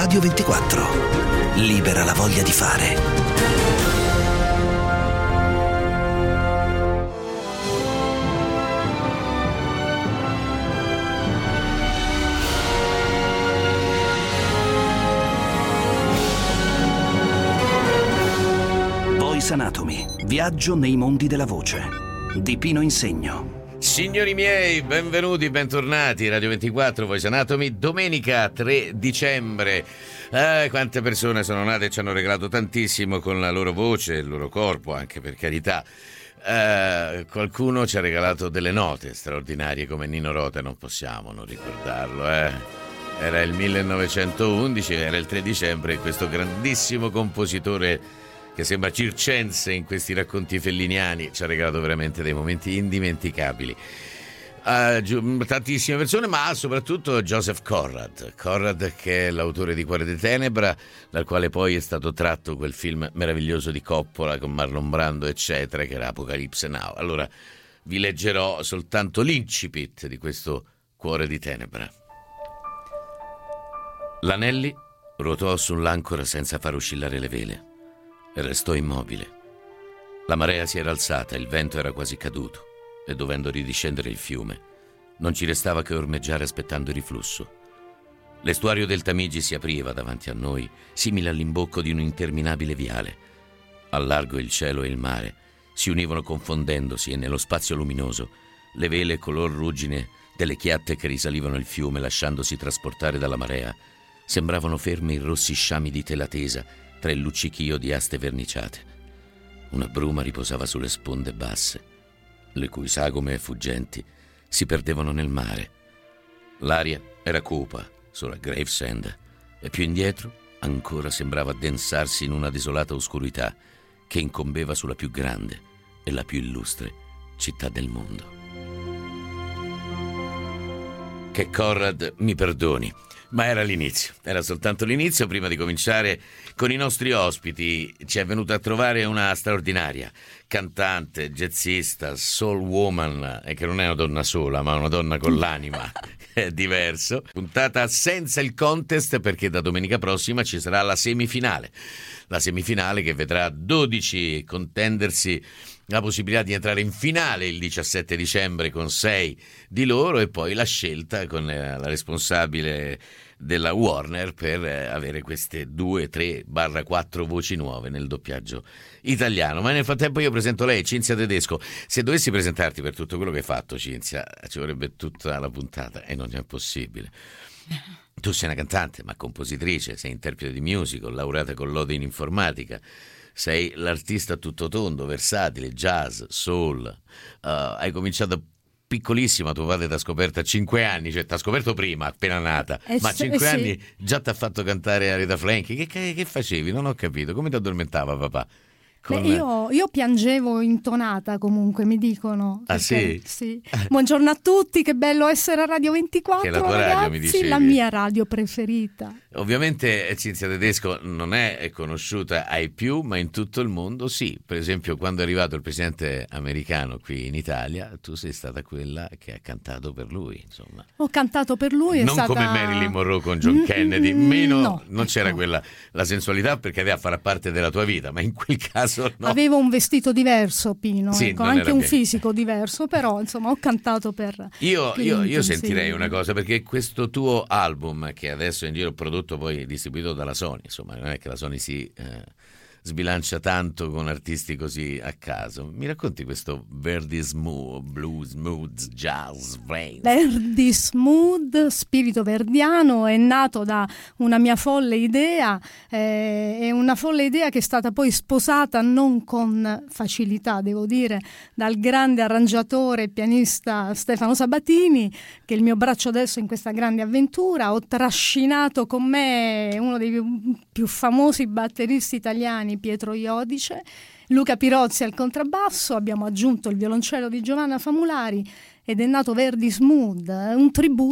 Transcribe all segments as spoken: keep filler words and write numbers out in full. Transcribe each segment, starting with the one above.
Radio ventiquattro. Libera la voglia di fare. Voice Anatomy. Viaggio nei mondi della voce. Di Pino Insegno. Signori miei, benvenuti, bentornati. Radio ventiquattro, Voice Anatomy, domenica tre dicembre. Eh, quante persone sono nate e ci hanno regalato tantissimo con la loro voce e il loro corpo, anche per carità. Eh, qualcuno ci ha regalato delle note straordinarie come Nino Rota, non possiamo non ricordarlo, eh. Era il millenovecentoundici, era il tre dicembre, e questo grandissimo compositore che sembra circense in questi racconti felliniani ci ha regalato veramente dei momenti indimenticabili. Uh, tantissime persone, ma soprattutto Joseph Conrad Conrad che è l'autore di Cuore di Tenebra, dal quale poi è stato tratto quel film meraviglioso di Coppola con Marlon Brando eccetera, che era Apocalypse Now. Allora vi leggerò soltanto l'incipit di questo Cuore di Tenebra. L'Anelli ruotò sull'ancora senza far oscillare le vele e restò immobile. La marea si era alzata, il vento era quasi caduto e, dovendo ridiscendere il fiume, non ci restava che ormeggiare aspettando il riflusso. L'estuario del Tamigi si apriva davanti a noi, simile all'imbocco di un interminabile viale. Al largo il cielo e il mare si univano confondendosi e nello spazio luminoso le vele color ruggine delle chiatte che risalivano il fiume lasciandosi trasportare dalla marea sembravano ferme in rossi sciami di tela tesa tra il luccichio di aste verniciate. Una bruma riposava sulle sponde basse, le cui sagome fuggenti si perdevano nel mare. L'aria era cupa sulla Gravesend e più indietro ancora sembrava addensarsi in una desolata oscurità che incombeva sulla più grande e la più illustre città del mondo. Che Conrad mi perdoni, ma era l'inizio, era soltanto l'inizio. Prima di cominciare con i nostri ospiti ci è venuta a trovare una straordinaria cantante, jazzista, soul woman, e che non è una donna sola ma una donna con l'anima, è diverso. Puntata senza il contest perché da domenica prossima ci sarà la semifinale, la semifinale che vedrà dodici contendersi la possibilità di entrare in finale il diciassette dicembre con sei di loro, e poi la scelta con la responsabile della Warner per avere queste due, tre, barra quattro voci nuove nel doppiaggio italiano. Ma nel frattempo io presento lei, Cinzia Tedesco. Se dovessi presentarti per tutto quello che hai fatto, Cinzia, ci vorrebbe tutta la puntata e non è possibile. Tu sei una cantante, ma compositrice, sei interprete di musical, laureata con lode in informatica. Sei l'artista tutto tondo, versatile, jazz, soul. Uh, hai cominciato piccolissima, tuo padre ti ha scoperto a cinque anni, cioè ti ha scoperto prima, appena nata, eh ma a cinque eh anni sì. Già ti ha fatto cantare Aretha Franklin. Che, che, che facevi? Non ho capito. Come ti addormentava papà? Con... Beh, io, io piangevo intonata, comunque mi dicono. Ah sì? Sì. Buongiorno a tutti, che bello essere a Radio ventiquattro, che è la tua ragazzi, radio, mi dicevi. La mia radio preferita. Ovviamente Cinzia Tedesco non è conosciuta ai più, ma in tutto il mondo sì. Per esempio, quando è arrivato il presidente americano qui in Italia, tu sei stata quella che ha cantato per lui, insomma. Ho cantato per lui, è non stata... come Marilyn Monroe con John Kennedy, meno no, non c'era no. quella la sensualità perché aveva a fare parte della tua vita, ma in quel caso no. Avevo un vestito diverso, Pino, sì, ecco, anche un bene. fisico diverso, però insomma ho cantato per io, io, io sentirei sì. una cosa, perché questo tuo album che adesso è in giro, prodotto poi distribuito dalla Sony, insomma non è che la Sony si eh, sbilancia tanto con artisti così a caso. Mi racconti questo Verdi Smooth, Blues Smooth, Jazz Rain? Verdi Smooth, spirito verdiano, è nato da una mia folle idea, eh, è una folle idea che è stata poi sposata non con facilità, devo dire, dal grande arrangiatore e pianista Stefano Sabatini, che è il mio braccio adesso in questa grande avventura. Ho trascinato con me uno dei più, più famosi batteristi italiani, Pietro Iodice, Luca Pirozzi al contrabbasso, abbiamo aggiunto il violoncello di Giovanna Famulari ed è nato Verdi Smooth, un tributo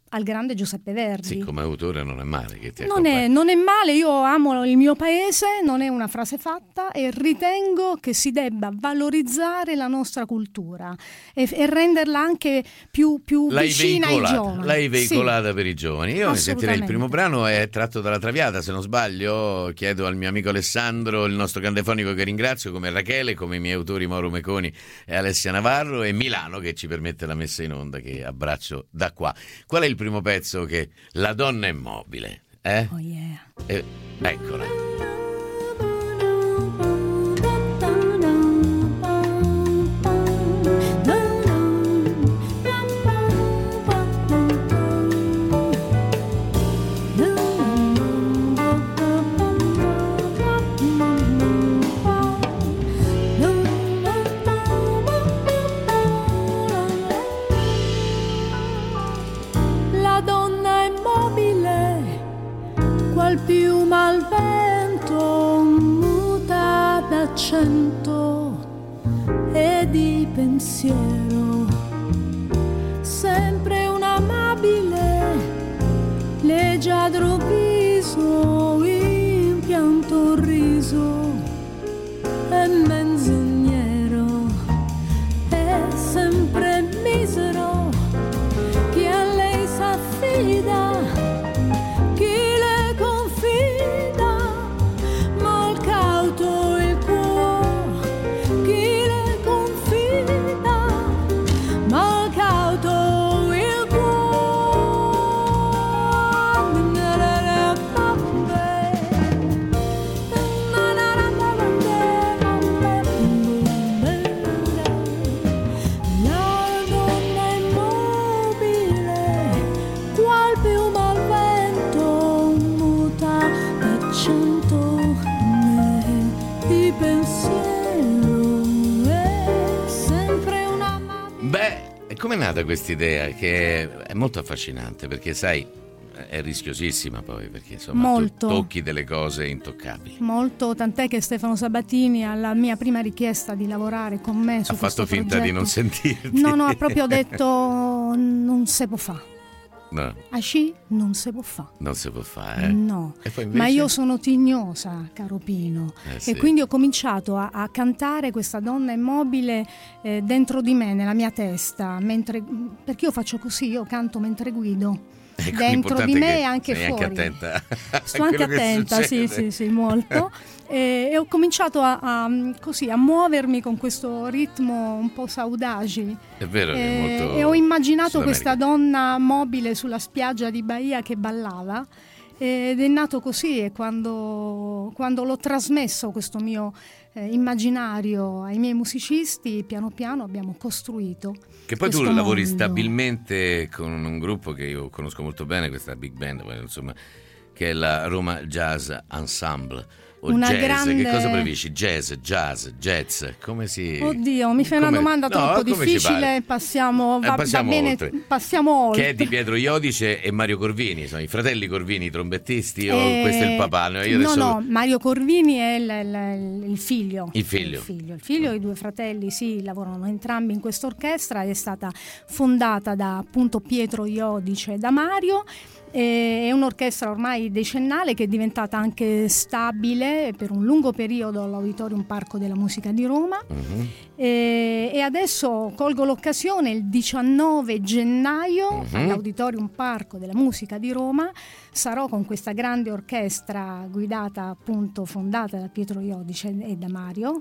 al grande Giuseppe Verdi. Sì, come autore non è male che ti non è, non è male, io amo il mio paese, non è una frase fatta, e ritengo che si debba valorizzare la nostra cultura e, e renderla anche più, più vicina ai giovani. L'hai veicolata sì, per i giovani. Io mi sentirei, il primo brano è tratto dalla Traviata, se non sbaglio. Chiedo al mio amico Alessandro, il nostro cantefonico che ringrazio, come Rachele, come i miei autori Mauro Meconi e Alessia Navarro, e Milano che ci permette la messa in onda, che abbraccio da qua. Qual è il primo pezzo? Che La donna immobile, eh? Oh yeah. Eh, eccola. Piuma al vento, muta d'accento e di pensiero, sempre un amabile, leggiadro viso, impianto riso e menzognero, è sempre misero, chi a lei s'affida. Come è nata questa idea, che è molto affascinante, perché sai, è rischiosissima poi, perché insomma molto. Tu tocchi delle cose intoccabili. Molto, tant'è che Stefano Sabatini, alla mia prima richiesta di lavorare con me su ha fatto finta progetto, di non sentirti. No, no, ha proprio detto non se può fare. No. Asci non si può fare. Non si può fare, eh? No, e poi invece... ma io sono tignosa, caro Pino, eh, sì. E quindi ho cominciato a, a cantare questa donna immobile eh, dentro di me, nella mia testa, mentre, perché io faccio così, io canto mentre guido. Ecco, dentro di me e anche fuori. Anche attenta. Sto anche attenta, sì, sì, sì, molto. E, e ho cominciato a, a, così, a muovermi con questo ritmo un po' saudagi. È vero, che è molto e ho immaginato questa donna mobile sulla spiaggia di Bahia che ballava. Ed è nato così, e quando, quando l'ho trasmesso questo mio eh, immaginario ai miei musicisti, piano piano abbiamo costruito. Che poi tu mondo. lavori stabilmente con un gruppo che io conosco molto bene, questa big band, insomma, che è la Roma Jazz Ensemble. O una jazz, grande... che cosa preferisci? Jazz, jazz, jazz, come si... Oddio, mi fai come... una domanda troppo no, difficile, passiamo, va, eh, passiamo, va bene, oltre. passiamo oltre. Che è di Pietro Iodice e Mario Corvini, sono i fratelli Corvini, i trombettisti, eh, o questo è il papà? No, io no, adesso... no, Mario Corvini è il, il, il figlio. Il figlio. Il figlio, il figlio, i due fratelli, sì, lavorano entrambi in questa orchestra, è stata fondata da appunto Pietro Iodice e da Mario. È un'orchestra ormai decennale che è diventata anche stabile per un lungo periodo all'Auditorium Parco della Musica di Roma. Uh-huh. e, e adesso colgo l'occasione, il diciannove gennaio uh-huh. all'Auditorium Parco della Musica di Roma sarò con questa grande orchestra guidata, appunto, fondata da Pietro Iodice e da Mario,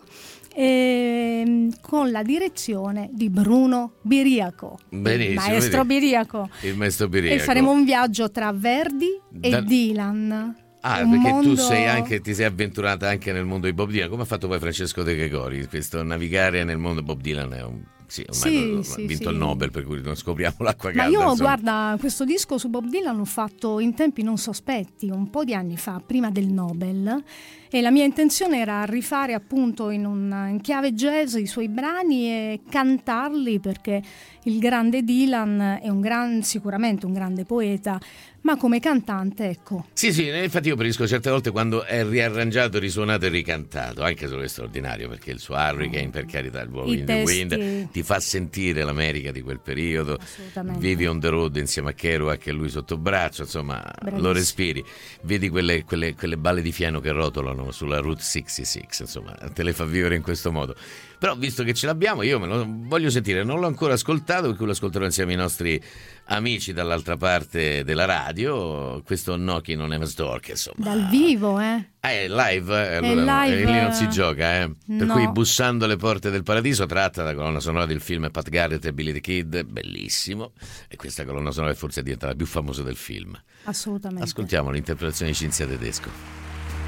e, con la direzione di Bruno Biriaco, Benissimo, il maestro vedi? Biriaco. Il maestro Biriaco. E faremo un viaggio tra Verdi e da... Dylan. Ah, un perché mondo... tu sei anche, ti sei avventurata anche nel mondo di Bob Dylan, come ha fatto poi Francesco De Gregori, questo navigare nel mondo Bob Dylan è un... Sì, ormai sì, ha sì, vinto sì. il Nobel, per cui non scopriamo l'acqua calda. Ma io, insomma. guarda, questo disco su Bob Dylan l'ho fatto in tempi non sospetti, un po' di anni fa, prima del Nobel, e la mia intenzione era rifare appunto in, un, in chiave jazz i suoi brani e cantarli, perché il grande Dylan è un gran, sicuramente un grande poeta, ma come cantante, ecco. Sì, sì, infatti io preferisco certe volte quando è riarrangiato, risuonato e ricantato, anche se è straordinario, perché il suo Hurricane, per carità, il Blow in the Wind, ti fa sentire l'America di quel periodo, vivi on the road insieme a Kerouac e lui sotto braccio, insomma, bravissimo. Lo respiri, vedi quelle, quelle, quelle balle di fieno che rotolano sulla Route sessantasei, insomma, te le fa vivere in questo modo. Però visto che ce l'abbiamo, io me lo voglio sentire, non l'ho ancora ascoltato, per cui lo ascolterò insieme ai nostri amici dall'altra parte della radio, questo Knocking on Heaven's Door, che insomma dal vivo, eh ah, è live, eh? Allora, è live, lì non si gioca, eh? Per no. cui Bussando alle porte del paradiso, tratta da colonna sonora del film Pat Garrett e Billy the Kid, bellissimo, e questa colonna sonora è forse diventata la più famosa del film. Assolutamente. Ascoltiamo l'interpretazione di Cinzia Tedesco.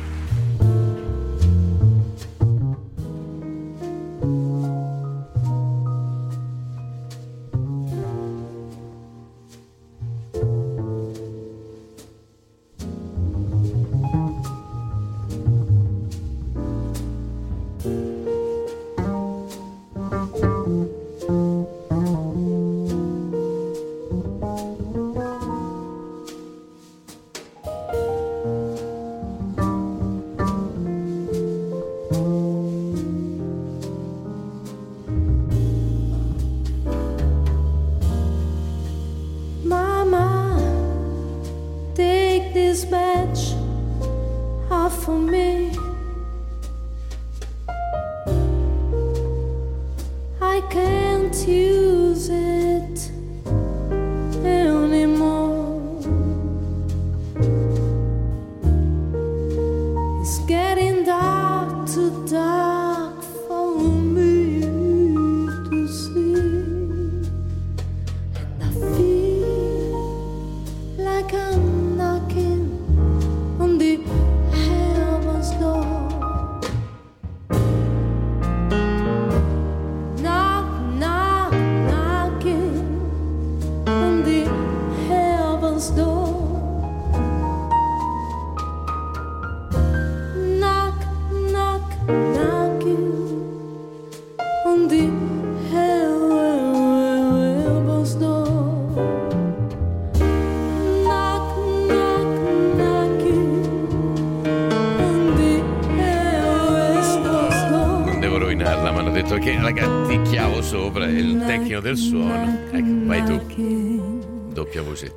Sopra il tecnico del suono, ecco, vai tu, doppia voce.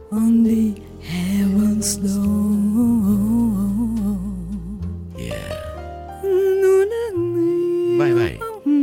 Yeah. Vai, vai.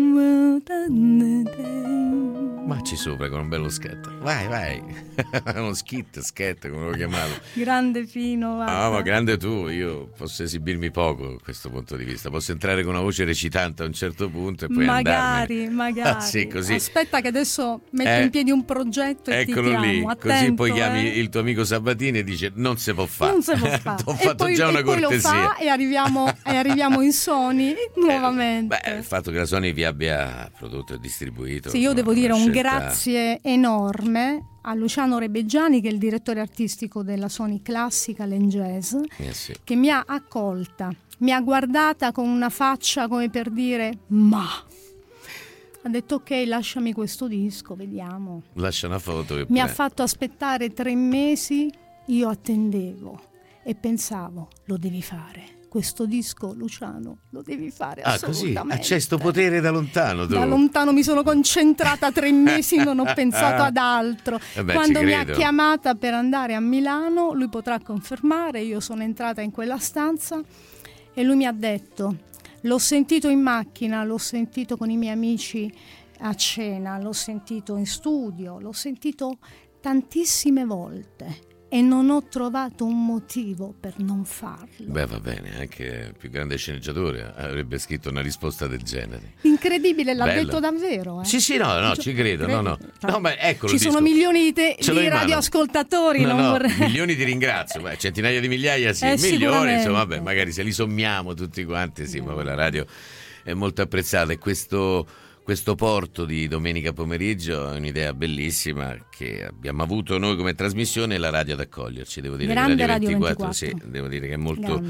Macci sopra con un bello sketto. Vai, vai. Uno skit, sketto, come lo chiamavo. Grande Pino. Ah, ma grande tu, io posso esibirmi poco da questo punto di vista. Posso entrare con una voce recitante a un certo punto e poi magari, andarmene. Magari, ah, sì, così. Aspetta che adesso metto eh, in piedi un progetto e eccolo ti chiamo. lì, Attento, così poi chiami eh. il tuo amico Sabatini e dice non si può fare. Non si può fare. Ho fatto poi, già una e poi cortesia. Lo fa e arriviamo, e arriviamo in Sony nuovamente. Eh, beh, il fatto che la Sony vi abbia prodotto e distribuito. Sì, io devo dire un scelta... grazie enorme a Luciano Rebeggiani, che è il direttore artistico della Sony Classical and Jazz, eh sì. che mi ha accolta, mi ha guardata con una faccia come per dire ma ha detto ok, lasciami questo disco, vediamo. Lascia una foto. Che mi pre... ha fatto aspettare tre mesi, io attendevo e pensavo lo devi fare. Questo disco, Luciano, lo devi fare ah, assolutamente. Ah, così? C'è sto potere da lontano tu. Da lontano mi sono concentrata tre mesi, non ho pensato ad altro. Eh beh, Quando mi ha chiamata per andare a Milano, lui potrà confermare, io sono entrata in quella stanza e lui mi ha detto, l'ho sentito in macchina, l'ho sentito con i miei amici a cena, l'ho sentito in studio, l'ho sentito tantissime volte. E non ho trovato un motivo per non farlo. Beh, va bene, anche il più grande sceneggiatore avrebbe scritto una risposta del genere. Incredibile, l'ha Bello. detto davvero. Eh? Sì, sì, no, no, ci credo. No, no. No, ma eccolo, ci sono milioni di, te- di radioascoltatori. No, non no, vorrei... milioni ti ringrazio, beh, centinaia di migliaia, sì, eh, milioni, insomma, vabbè, magari se li sommiamo tutti quanti, sì, eh. ma quella radio è molto apprezzata e questo... Questo porto di domenica pomeriggio è un'idea bellissima che abbiamo avuto noi come trasmissione e la radio ad accoglierci. Devo dire Grande che Radio Radio ventiquattro, ventiquattro. Sì, devo dire che è molto,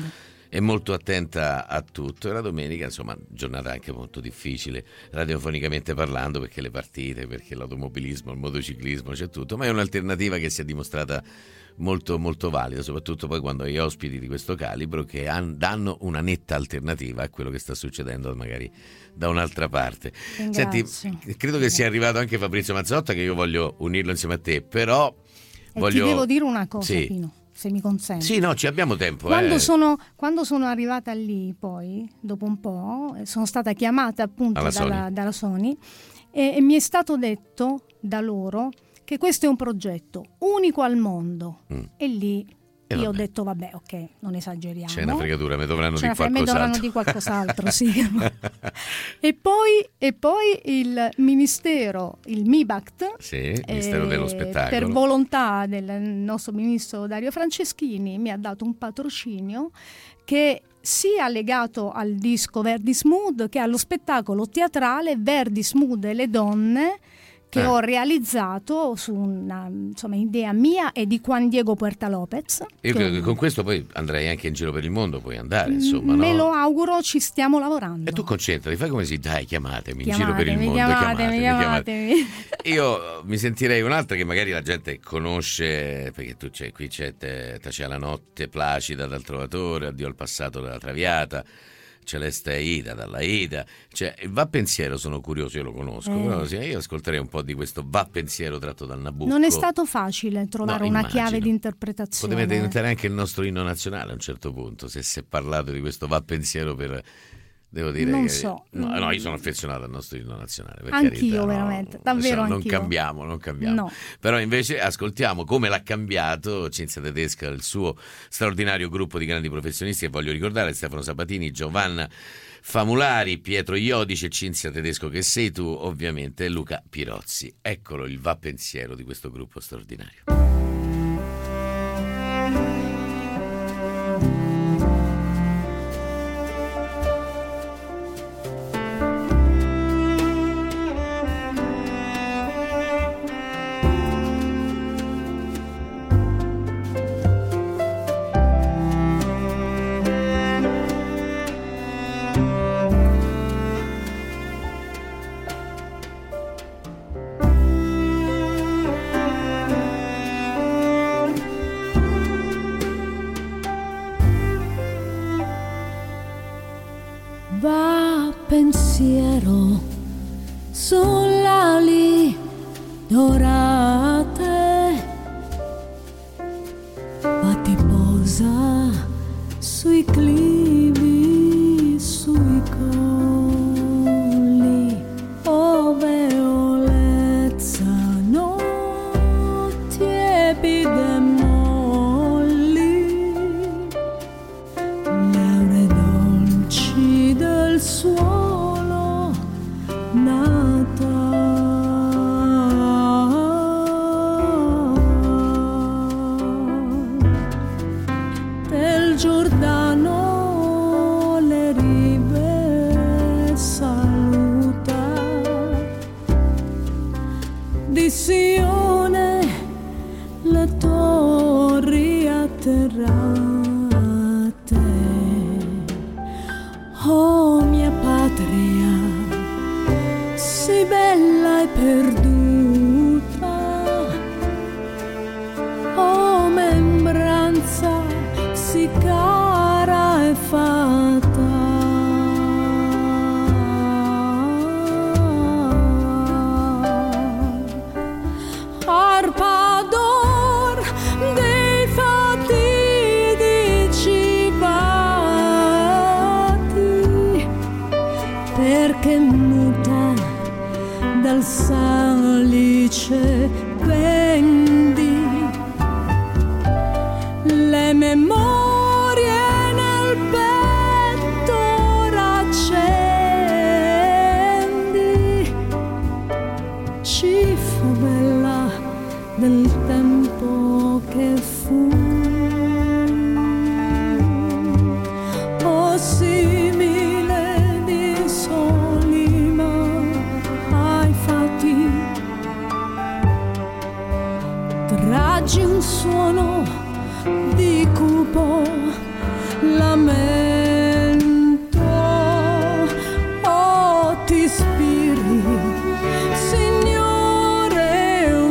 è molto attenta a tutto, e la domenica insomma giornata anche molto difficile radiofonicamente parlando, perché le partite, perché l'automobilismo, il motociclismo, c'è tutto, ma è un'alternativa che si è dimostrata molto molto valida, soprattutto poi quando hai ospiti di questo calibro che han, danno una netta alternativa a quello che sta succedendo magari da un'altra parte. Ringrazio. Senti, credo che sia arrivato anche Fabrizio Mazzotta, che io voglio unirlo insieme a te, però e voglio... ti devo dire una cosa, sì. Pino, se mi consenti. Sì, no, ci abbiamo tempo. Quando, eh. sono, quando sono arrivata lì, poi, dopo un po', sono stata chiamata appunto Alla dalla, Sony. dalla Sony e, e mi è stato detto da loro che questo è un progetto unico al mondo. Mm. E lì E io vabbè. ho detto, vabbè, ok, non esageriamo. C'è una fregatura, mi dovranno C'è di una fre- mi dovranno di qualcos'altro. qualcos'altro, sì. e, poi, e poi il Ministero, il MIBACT, Sì, il Ministero eh, dello Spettacolo. per volontà del nostro ministro Dario Franceschini, mi ha dato un patrocinio che sia legato al disco Verdis Mood che allo spettacolo teatrale Verdis Mood e le donne, che Eh. ho realizzato su una insomma, idea mia e di Juan Diego Puerta Lopez. Io che- credo che con questo poi andrei anche in giro per il mondo, puoi andare, insomma, me no? lo auguro, ci stiamo lavorando. E tu concentrati, fai come si, dai, chiamatemi in giro per il Chiamatemi, mondo, chiamatemi, chiamatemi, chiamatemi. Io mi sentirei un'altra che magari la gente conosce, perché tu c'è, qui c'è te, c'è la notte placida dal Trovatore, addio al passato dalla Traviata, Celeste Aida dalla Ida, cioè il Va Pensiero sono curioso, io lo conosco, Eh. però sì, io ascolterei un po' di questo Va Pensiero tratto dal Nabucco. Non è stato facile trovare No, una immagino. chiave di interpretazione. Potrebbe diventare anche il nostro inno nazionale a un certo punto, se si è parlato di questo Va Pensiero per... Devo dire Non che so. no, no, io sono affezionato al nostro inno nazionale. Per Anch'io, carità, no, veramente, davvero non anch'io. cambiamo, non cambiamo. No. Però invece ascoltiamo come l'ha cambiato Cinzia Tedesca, il suo straordinario gruppo di grandi professionisti, che voglio ricordare: Stefano Sabatini, Giovanna Famulari, Pietro Iodice, Cinzia Tedesco che sei tu, ovviamente, e Luca Pirozzi. Eccolo il va pensiero di questo gruppo straordinario. Va pensiero sull'ali dorate, va ti posa sui clivi, sui colli, ove olezza non tiepide molli, le aure dolci del suolo natal, del Giordano le rive saluta, di Sione le torri atterrate. Oh mia patria, sì bella e perduta, oh membranza sì cara e fatta, arpa d'or dei fatidici batti, perché muta dal salice vendi le memorie nel petto raccendi, cifra bella del tempo che fu, oh simile di Solima ai fatti, traggi un suono di cupo lamento. Oh, ti ispiri, Signore, un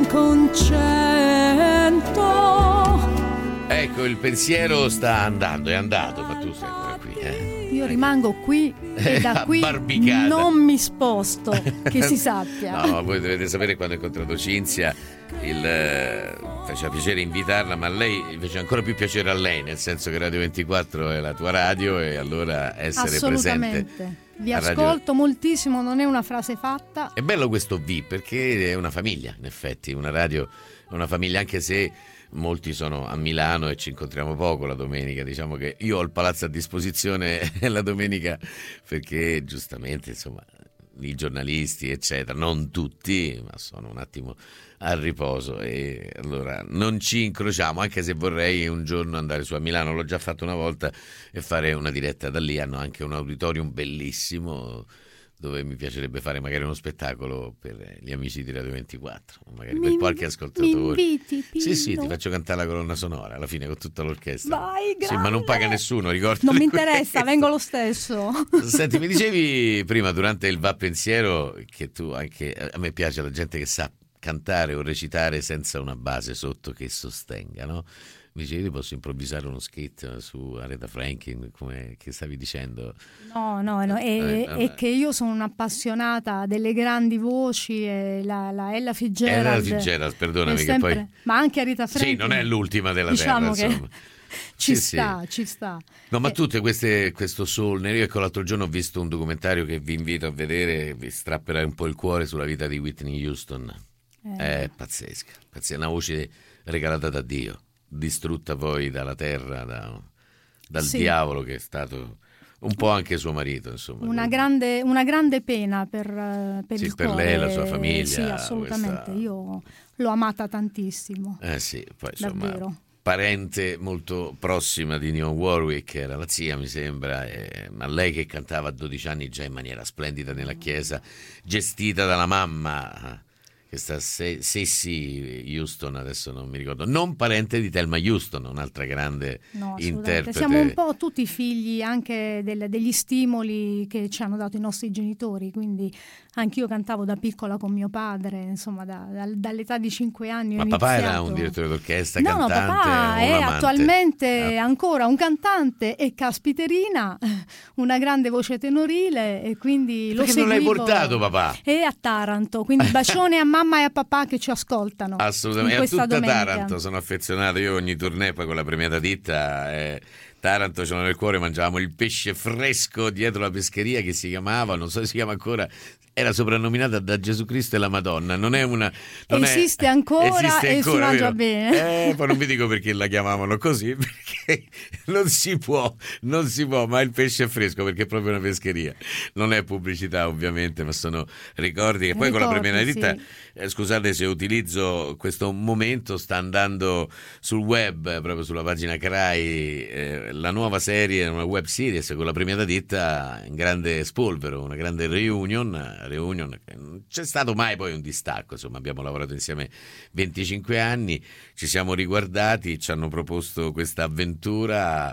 concetto. Ecco, il pensiero sta andando, è andato, ma tu sei ancora qui, eh? Io rimango qui e da qui Abbarbicata. non mi sposto, che si sappia. No, voi dovete sapere, quando ho incontrato Cinzia, il, eh, faceva piacere invitarla, ma a lei faceva ancora più piacere a lei, nel senso che Radio ventiquattro è la tua radio e allora essere presente. Assolutamente. Vi a Radio- ascolto moltissimo, non è una frase fatta. È bello questo V, perché è una famiglia, in effetti, una radio è una famiglia, anche se molti sono a Milano e ci incontriamo poco la domenica. Diciamo che io ho il palazzo a disposizione la domenica perché giustamente, insomma, i giornalisti eccetera, non tutti, ma sono un attimo a riposo e allora non ci incrociamo, anche se vorrei un giorno andare su a Milano, l'ho già fatto una volta, e fare una diretta da lì. Hanno anche un auditorium bellissimo dove mi piacerebbe fare magari uno spettacolo per gli amici di Radio ventiquattro, magari Mi- per qualche ascoltatore. mi inviti, Pino? Sì, sì, ti faccio cantare la colonna sonora alla fine con tutta l'orchestra. Vai, Sì, ma non grande. paga nessuno, ricordo. Non mi interessa, vengo lo stesso. Senti, mi dicevi prima durante il Va Pensiero che tu anche, a me piace la gente che sa cantare o recitare senza una base sotto che sostenga, no? Mi dicevi, posso improvvisare uno skit su Aretha Franklin, come che stavi dicendo? No, no, no, è, Eh, è vabbè. che io sono un'appassionata delle grandi voci, e la, la Ella Fitzgerald. Ella Fitzgerald, perdonami, è che sempre- poi- ma anche Aretha Sì, Franklin. non è l'ultima della diciamo terra, che insomma. ci Sì, sta, sì. ci sta. No, ma Eh, tutte queste, questo soul nero. Ecco, l'altro giorno ho visto un documentario che vi invito a vedere, vi strapperà un po' il cuore, sulla vita di Whitney Houston. eh, È pazzesca, pazzesca, una voce regalata da Dio, distrutta poi dalla terra, da- dal Sì. diavolo, che è stato un po' anche suo marito, insomma. Una grande, una grande pena per, eh, per Sì, il per cuore. lei e la sua famiglia, Sì, assolutamente. questa- Io l'ho amata tantissimo. Eh sì, poi insomma, Davvero. parente molto prossima di Dionne Warwick, era la zia mi sembra, e- ma lei che cantava a dodici anni già in maniera splendida nella chiesa, gestita dalla mamma, questa Se- Cissy Houston, adesso non mi ricordo, non parente di Thelma Houston, un'altra grande No, assolutamente. interprete. Siamo un po' tutti figli anche del- degli stimoli che ci hanno dato i nostri genitori, quindi anch'io cantavo da piccola con mio padre, insomma da- da- dall'età di cinque anni ho Ma papà era iniziato. un direttore d'orchestra, No, cantante, no, papà o è un amante? attualmente Ah. ancora un cantante e caspiterina, una grande voce tenorile, e quindi lo Perché non l'hai seguivo. portato papà? E a Taranto, quindi bacione a mamma e a papà che ci ascoltano. Assolutamente, in e a questa tutta domenica. Taranto sono affezionato. Io ogni tournée poi con la premiata ditta eh, Taranto ce l'ho nel cuore, mangiavamo il pesce fresco dietro la pescheria che si chiamava, non so se si chiama ancora, era soprannominata da Gesù Cristo e la Madonna. Non è una non è- Esiste ancora esiste e si ancora, mangia vero? bene. Eh, poi non vi dico perché la chiamavano così, perché non si può, non si può, ma il pesce è fresco perché è proprio una pescheria. Non è pubblicità ovviamente, ma sono ricordi che poi con la Ricordi, premiata ditta, sì. eh, scusate se utilizzo questo momento, sta andando sul web, eh, proprio sulla pagina Crai, eh, la nuova serie, una web series con la premiata ditta in grande spolvero, una grande reunion, reunion che non c'è stato mai poi un distacco, insomma abbiamo lavorato insieme venticinque anni, ci siamo riguardati, ci hanno proposto questa avventura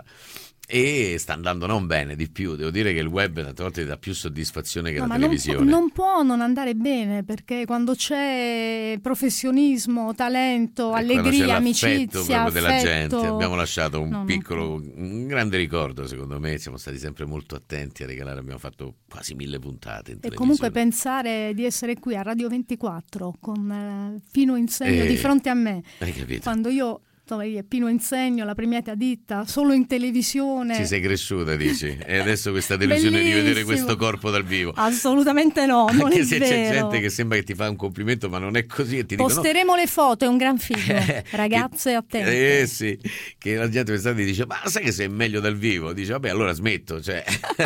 e sta andando non bene, di più. Devo dire che il web tante volte dà più soddisfazione che No, la ma non può, televisione. non può non andare bene, perché quando c'è professionismo, talento, E quando c'è allegria, l'affetto amicizia, proprio della affetto, gente, abbiamo lasciato un no, non piccolo, un grande ricordo, secondo me. Siamo stati sempre molto attenti a regalare, abbiamo fatto quasi mille puntate in E televisione. comunque pensare di essere qui a Radio ventiquattro con eh, Pino Insegno Eh, di fronte a me, Hai capito? quando io, insomma, io, Pino Insegno, la premiata ditta, solo in televisione. Ci sei cresciuta, dici? E adesso questa delusione di vedere Bellissimo. questo corpo dal vivo. Assolutamente no, non Anche è se vero. c'è gente che sembra che ti fa un complimento, ma non è così. E ti dicono, Posteremo le foto, è un gran figlio. Eh, Ragazze che- attente. Eh sì, che la gente quest'anno dice, ma sai che sei meglio dal vivo? Dice, vabbè, allora smetto. Cioè.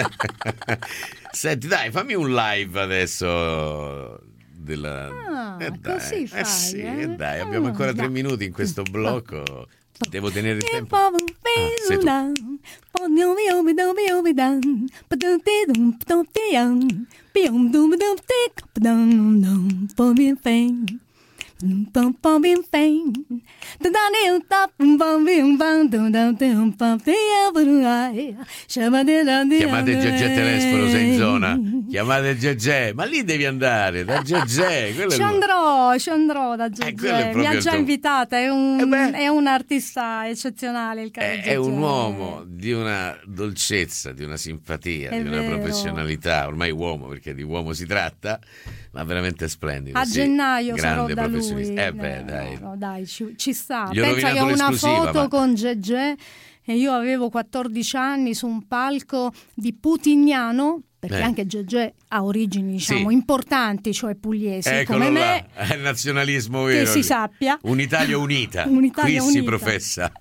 Senti, dai, fammi un live adesso. Della... Ah, eh dai, così fai, eh sì, eh? eh dai, abbiamo Ah, ancora tre dai. minuti in questo blocco. Devo tenere il E tempo. poi Ah, sei tu. vedo poi io mi mi do mi mi dan, padum ti dum dum ti am, pium dum dum ti padum dum pom bim feng. Pom pom bim feng. Da da ne ta pom bim bang Chiamate Gegè Telesforo, sei in zona. Chiamate Gegè, ma lì devi andare da Gegè. Ci andrò, ci andrò da Eh, quello è Gegè. proprio Mi ha il già tuo- invitata, è un, Eh beh. è un artista eccezionale il caro È, è Gegè. un uomo di una dolcezza, di una simpatia, È di una vero. professionalità, ormai uomo, perché di uomo si tratta, ma veramente splendido. A sì. gennaio sarò Grande da lui. professionista. Eh beh, Eh, dai. no, dai, ci, ci sta. Gli ho Pensa che rovinato ho una l'esclusiva, foto ma- con Gegè e io avevo quattordici anni su un palco di Putignano, perché Eh. anche Gegè ha origini, diciamo, Sì. importanti, cioè pugliesi, Eccolo come là, me. è il nazionalismo Che vero. si sappia. Un'Italia unita. Un'Italia Qui si unita. professa.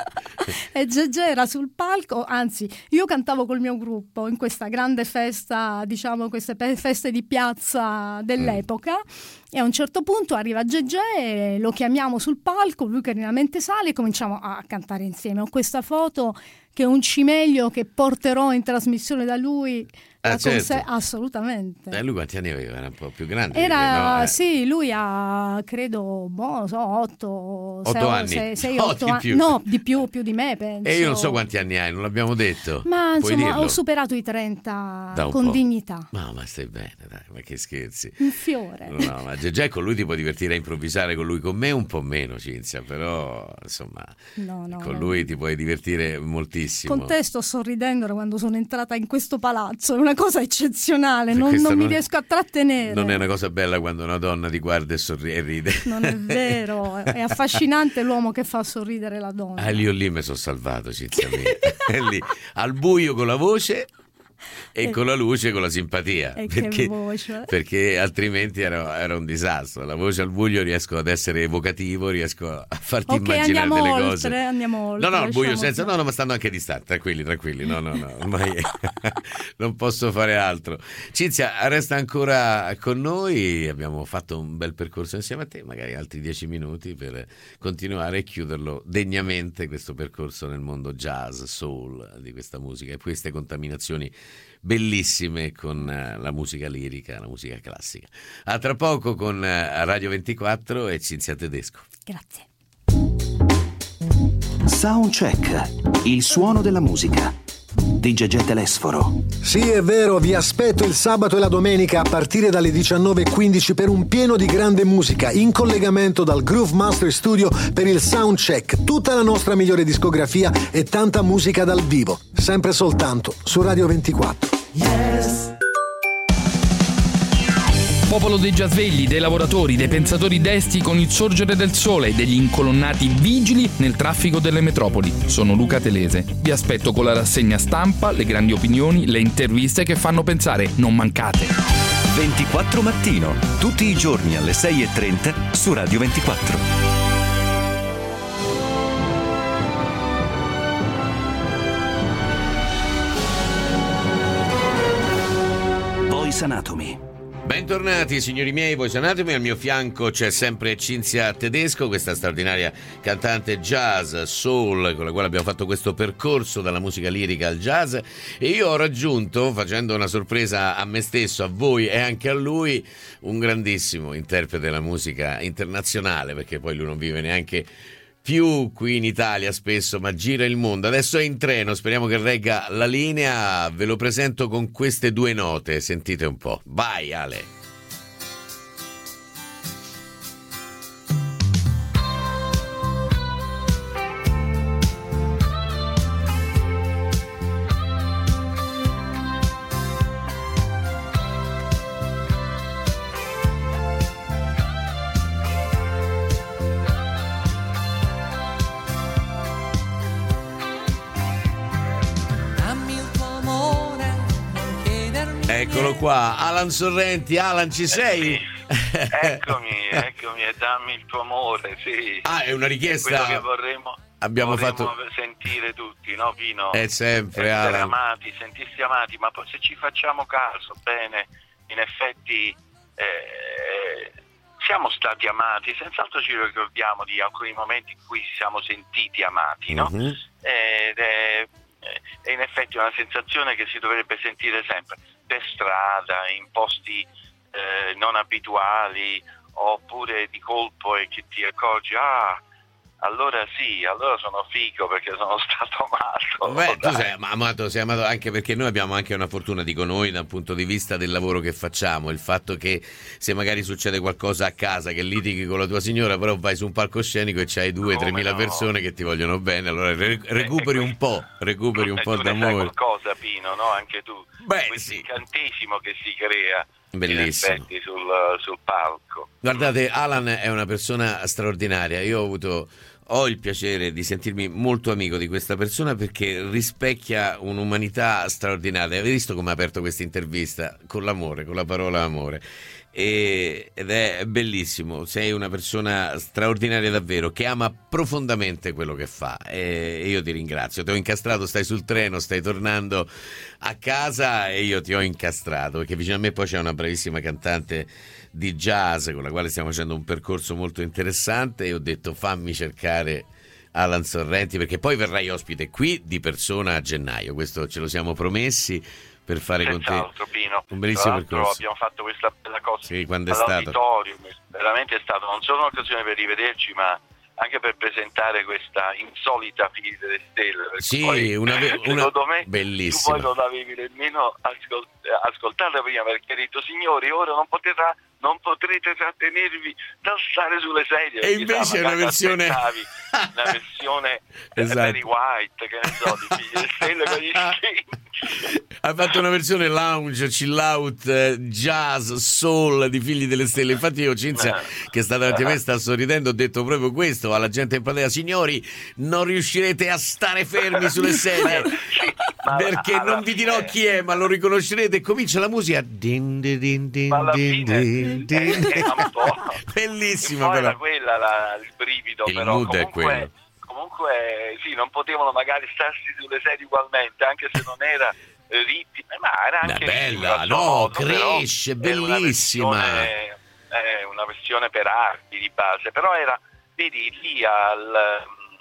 E Gegè era sul palco, anzi io cantavo col mio gruppo in questa grande festa, diciamo queste pe- feste di piazza dell'epoca, e a un certo punto arriva Gegè, lo chiamiamo sul palco, lui carinamente sale e cominciamo a cantare insieme. Ho questa foto che è un cimelio che porterò in trasmissione da lui. Ah, La conse- certo. Assolutamente. Eh, lui quanti anni aveva? Era un po' più grande. di Era, te, no? Eh. sì, lui ha, credo, boh, non so, otto, Otto anni? sei, sei, No, otto di anni. più. No, di più, più di me, penso. E io non so quanti anni hai, non l'abbiamo detto. Ma Puoi insomma, dirlo? ho superato i trenta Da un con po'. dignità. No, ma stai bene, dai, ma che scherzi. Un fiore. No, no, ma Gegè con lui ti puoi divertire a improvvisare con lui, con me un po' meno, Cinzia, però insomma No, no, con no. lui ti puoi divertire moltissimo. Con te sto sorridendo da quando sono entrata in questo palazzo, è una cosa eccezionale, non, Questa non mi non- riesco a trattenere. Non è una cosa bella quando una donna ti guarda e sorride e ride. Non è vero, è affascinante l'uomo che fa sorridere la donna. Ah, io lì mi sono salvato, Cinzia mia. È lì, al buio con la voce e E- con la luce con la simpatia. e che perché, voce. perché altrimenti era, era un disastro. La voce al buio riesco ad essere evocativo, riesco a farti Ok, immaginare andiamo delle oltre, cose. andiamo oltre. No, no, al buio lasciamo senza, stare. no, no, ma stanno anche distanti, tranquilli, tranquilli, no, no, no, ormai non posso fare altro. Cinzia, resta ancora con noi, abbiamo fatto un bel percorso insieme a te, magari altri dieci minuti per continuare e chiuderlo degnamente, questo percorso nel mondo jazz, soul, di questa musica e queste contaminazioni bellissime con eh, la musica lirica, la musica classica. A tra poco con eh, Radio ventiquattro e Cinzia Tedesco. Grazie. Soundcheck, il suono della musica di Gegè Telesforo. Sì, è vero, vi aspetto il sabato e la domenica a partire dalle diciannove e quindici per un pieno di grande musica in collegamento dal Groove Master Studio per il Soundcheck, tutta la nostra migliore discografia e tanta musica dal vivo, sempre soltanto su Radio ventiquattro. Popolo dei già svegli, dei lavoratori, dei pensatori desti con il sorgere del sole e degli incolonnati vigili nel traffico delle metropoli. Sono Luca Telese. Vi aspetto con la rassegna stampa, le grandi opinioni, le interviste che fanno pensare. Non mancate. ventiquattro Mattino, tutti i giorni alle sei e trenta su Radio ventiquattro. Voice Anatomy. Bentornati signori miei, voi sanatemi, al mio fianco c'è sempre Cinzia Tedesco, questa straordinaria cantante jazz, soul, con la quale abbiamo fatto questo percorso dalla musica lirica al jazz, e io ho raggiunto, facendo una sorpresa a me stesso, a voi e anche a lui, un grandissimo interprete della musica internazionale, perché poi lui non vive neanche più qui in Italia spesso, ma gira il mondo. Adesso è in treno, speriamo che regga la linea. Ve lo presento con queste due note, sentite un po'. Vai Ale. Eccolo qua, Alan Sorrenti. Alan, ci sei? Eccomi, eccomi, e dammi il tuo amore, sì. Ah, è una richiesta. Quello che vorremmo, Abbiamo vorremmo fatto- sentire tutti, no Pino? È sempre, Essere Alan. amati, sentirsi amati, ma poi se ci facciamo caso, bene, in effetti eh, siamo stati amati, senz'altro ci ricordiamo di alcuni momenti in cui ci siamo sentiti amati, no? Mhm. Ed è, è in effetti una sensazione che si dovrebbe sentire sempre, per strada, in posti eh, non abituali, oppure di colpo e che ti accorgi, ah, allora sì, allora sono figo perché sono stato amato. Beh, tu dai. sei amato, sei amato anche perché noi abbiamo anche una fortuna, dico noi, dal punto di vista del lavoro che facciamo, il fatto che se magari succede qualcosa a casa, che litighi con la tua signora, però vai su un palcoscenico e c'hai due, tremila no? persone che ti vogliono bene, allora re- recuperi un po', recuperi un E po' tu ne sai d'amore. qualcosa, Pino, no? Anche tu. Beh, questo sì. incantesimo che si crea Bellissimo. in effetti sul, sul palco. Guardate, Alan è una persona straordinaria. Io ho avuto ho il piacere di sentirmi molto amico di questa persona perché rispecchia un'umanità straordinaria. Avete visto come ha aperto questa intervista? Con l'amore, con la parola amore. E, ed è bellissimo. Sei una persona straordinaria davvero, che ama profondamente quello che fa, e io ti ringrazio. Ti ho incastrato, stai sul treno, stai tornando a casa e io ti ho incastrato perché vicino a me poi c'è una bravissima cantante di jazz con la quale stiamo facendo un percorso molto interessante e ho detto fammi cercare Alan Sorrenti perché poi verrai ospite qui di persona a gennaio, questo ce lo siamo promessi, per fare con te Pino. un bellissimo Tra l'altro percorso. abbiamo fatto questa bella cosa Sì, quando è stato? all'auditorium, veramente è stato non solo un'occasione per rivederci ma anche per presentare questa insolita Figli delle Stelle. Sì, poi, una, una secondo me bellissima. tu poi non avevi nemmeno ascol- ascoltato prima perché hai detto signori ora non potrà non potrete trattenervi dal stare sulle sedie E invece è una versione una versione esatto. Barry White, che ne so, di Figli delle Stelle con gli skin. Ha fatto una versione lounge, chill out, eh, jazz, soul di Figli delle Stelle. Infatti io, Cinzia, che sta davanti a me, sta sorridendo, ho detto proprio questo alla gente in platea: signori, non riuscirete a stare fermi sulle sedie perché non vi dirò chi è, ma lo riconoscerete. Comincia la musica. Din, din, din, din, Ma alla din, fine din, din. è, è un po' Bellissima, poi però. era quella la, il brivido, Il però mood è comunque, quello. comunque sì, non potevano magari starsi sulle sedie ugualmente, anche se non era eh, ritmica, ma era Una anche bella, ritmica, no, modo, cresce, però è bellissima. Una versione, è una versione per archi di base, però era, vedi, lì al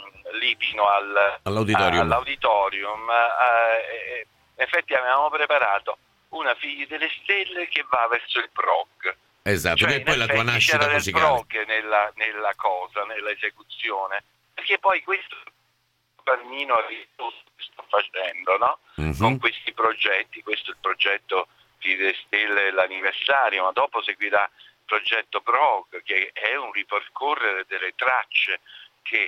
lì fino al, all'auditorium, all'auditorium eh, eh, in effetti avevamo preparato una Figli delle Stelle che va verso il prog. Esatto, Cioè, che è poi la tua effetti nascita c'era musicale. del prog nella, nella cosa, nell'esecuzione, perché poi questo cammino che sto facendo, no? Mm-hmm. Con questi progetti, questo è il progetto Figli delle Stelle, l'anniversario, ma dopo seguirà il progetto prog, che è un ripercorrere delle tracce che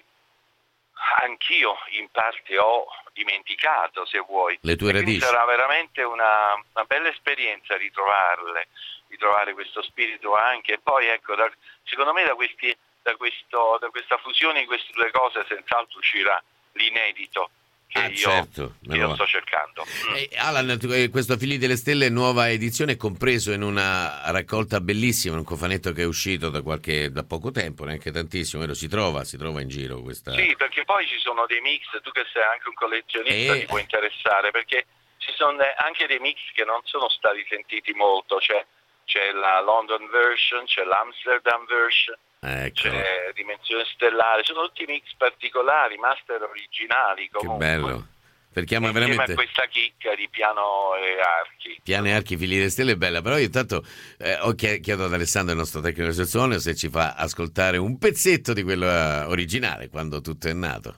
anch'io in parte ho dimenticato, se vuoi. Le tue Quindi radici. sarà veramente una, una bella esperienza ritrovarle, ritrovare questo spirito anche. E poi ecco, da, secondo me da, questi, da, questo, da questa fusione di queste due cose senz'altro uscirà l'inedito che, Ah, io, certo, me che lo- io sto cercando. Mm. Eh, Alan, tu- eh, questo Figli delle Stelle nuova edizione è compreso in una raccolta bellissima, un cofanetto che è uscito da qualche da poco tempo, neanche tantissimo, vero? Si trova, si trova in giro questa. Sì, perché poi ci sono dei mix, tu che sei anche un collezionista Eh. ti può interessare, perché ci sono anche dei mix che non sono stati sentiti molto, cioè c'è la London version, c'è l'Amsterdam version, Ecco, c'è Dimensione Stellare, sono tutti mix particolari, master originali che comunque. bello. Perché ama Insieme veramente a questa chicca di piano e archi. piani e archi, Figli delle Stelle è bella, però io intanto eh, ho chie- chiedo ad Alessandro, il nostro tecnico del suono, se ci fa ascoltare un pezzetto di quello eh, originale, quando tutto è nato.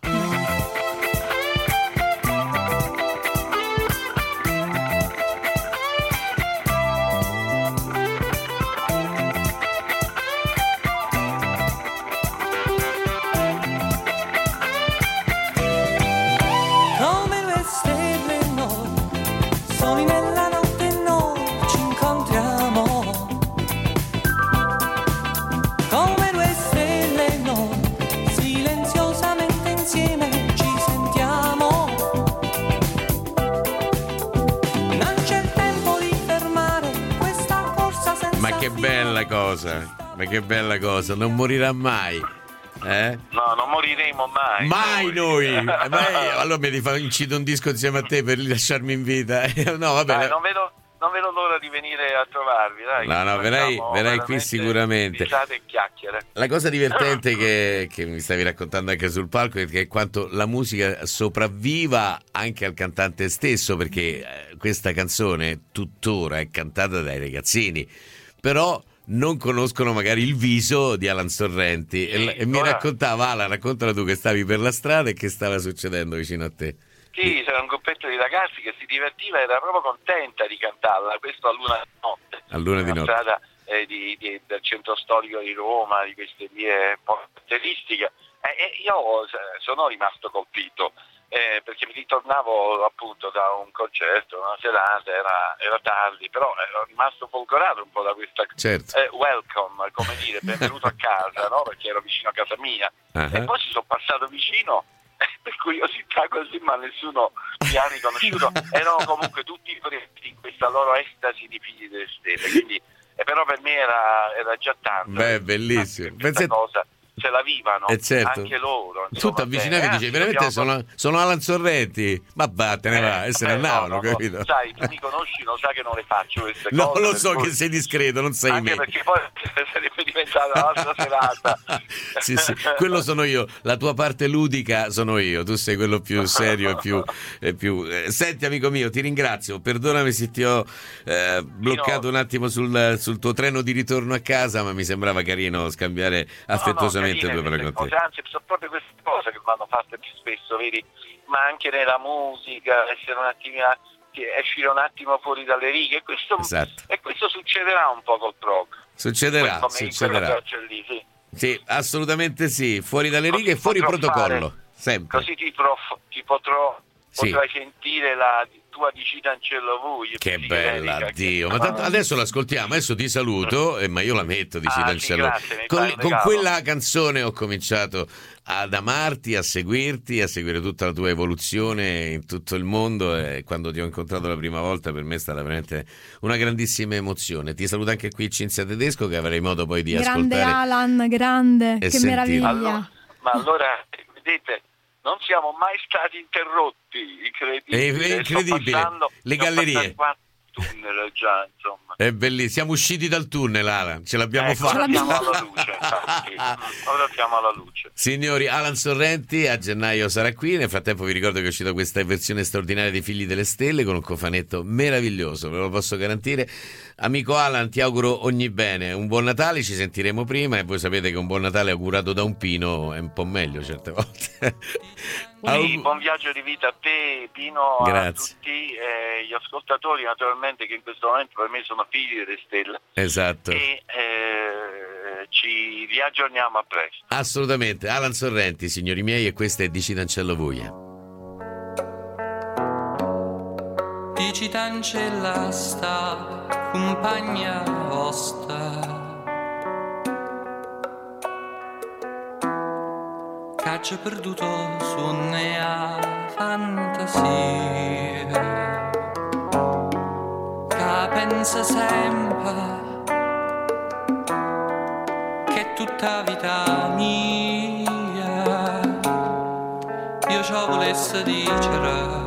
Come due stelle noi, soli nella notte noi ci incontriamo. Come due stelle noi, silenziosamente insieme ci sentiamo. Non c'è tempo di fermare questa corsa senza Ma che fine. bella cosa, ma che bella cosa, non morirà mai. Eh? No, non moriremo mai. Mai noi! Eh, ma io- allora mi devi fare incido un disco insieme a te per lasciarmi in vita. No, vabbè. Dai, non vedo, non vedo l'ora di venire a trovarvi, dai. No, no, Facciamo verrai- verrai qui veramente sicuramente. risate e chiacchiere. La cosa divertente che, che mi stavi raccontando anche sul palco è che quanto la musica sopravviva anche al cantante stesso, perché eh, questa canzone tuttora è cantata dai ragazzini, però non conoscono magari il viso di Alan Sorrenti. Sì, e, e mi ora... raccontava, Alan, raccontala tu che stavi per la strada e che stava succedendo vicino a te. Sì, c'era un gruppetto di ragazzi che si divertiva e era proprio contenta di cantarla, questo a luna di notte. A luna di una notte. strada eh, di, di, del centro storico di Roma, di queste vie un po' caratteristiche. E eh, io sono rimasto colpito. Eh, perché mi ritornavo appunto da un concerto, una serata, era, era tardi, però ero rimasto folgorato un po' da questa certo. eh, welcome, come dire, benvenuto a casa, no? Perché ero vicino a casa mia. Uh-huh. E poi ci sono passato vicino per curiosità così, ma nessuno mi ha riconosciuto. Erano comunque tutti presi in questa loro estasi di figli delle stelle, quindi, eh, però per me era, era già tanto. Beh, bellissimo. Questa cosa se la vivano, eh certo. anche loro. Tu ti avvicinavi e dicevi, veramente sono, sono Alan Sorrenti? Ma vattene eh, va, e se ne andavano, no, no, capito? No. Sai, tu mi conosci, lo sai che non le faccio queste no, cose. No, lo so cui... che sei discreto, non sei anche me. Perché poi sarebbe diventata l'altra serata. Sì, sì, quello sono io, la tua parte ludica sono io, tu sei quello più serio e più... E più... Eh, senti amico mio, ti ringrazio, perdonami se ti ho eh, bloccato no. un attimo sul, sul tuo treno di ritorno a casa, ma mi sembrava carino scambiare affettuosamente no, no, due parole con te. Anzi, sono proprio queste cose che vanno fatte più spesso, vedi? Ma anche nella musica, essere un attimino, uscire un attimo fuori dalle righe, e questo, esatto. e questo succederà un po' col prog. Succederà, come succederà. Lì, sì. Sì, assolutamente sì, fuori dalle righe e fuori protocollo, fare, sempre. Così ti, prof, ti potrò, sì. potrai sentire la tua di Citancello Vui. Che bella, Dio. Che... Ma tanto adesso l'ascoltiamo, adesso ti saluto, eh, ma io la metto di ah, Citancello. Sì, con, con quella canzone ho cominciato ad amarti, a seguirti, a seguire tutta la tua evoluzione in tutto il mondo, e quando ti ho incontrato la prima volta per me è stata veramente una grandissima emozione. Ti saluto anche qui Cinzia Tedesco, che avrai modo poi di grande ascoltare. Grande Alan, grande, che sentire. meraviglia. Allora, ma allora, vedete, non siamo mai stati interrotti, incredibile. È incredibile, passando, le gallerie. Tunnel già, insomma. È bellissimo, siamo usciti dal tunnel, Alan, ce l'abbiamo ecco, fatta. Ora siamo alla luce, ora siamo alla luce. Signori, Alan Sorrenti a gennaio sarà qui. Nel frattempo vi ricordo che è uscita questa versione straordinaria dei Figli delle Stelle con un cofanetto meraviglioso, ve lo posso garantire. Amico Alan, ti auguro ogni bene, un buon Natale, ci sentiremo prima, e voi sapete che un buon Natale augurato da un pino è un po' meglio certe volte. Sì, buon viaggio di vita a te, Pino, grazie. A tutti eh, gli ascoltatori, naturalmente, che in questo momento per me sono figli delle stelle. Esatto. E eh, ci riaggiorniamo a presto. Assolutamente. Alan Sorrenti, signori miei, e questa è Di Citancello Vuia. Di Citancella sta compagna vostra, che ci ha perduto suonne a fantasia, che pensa sempre che tutta vita mia io ci volesse dire,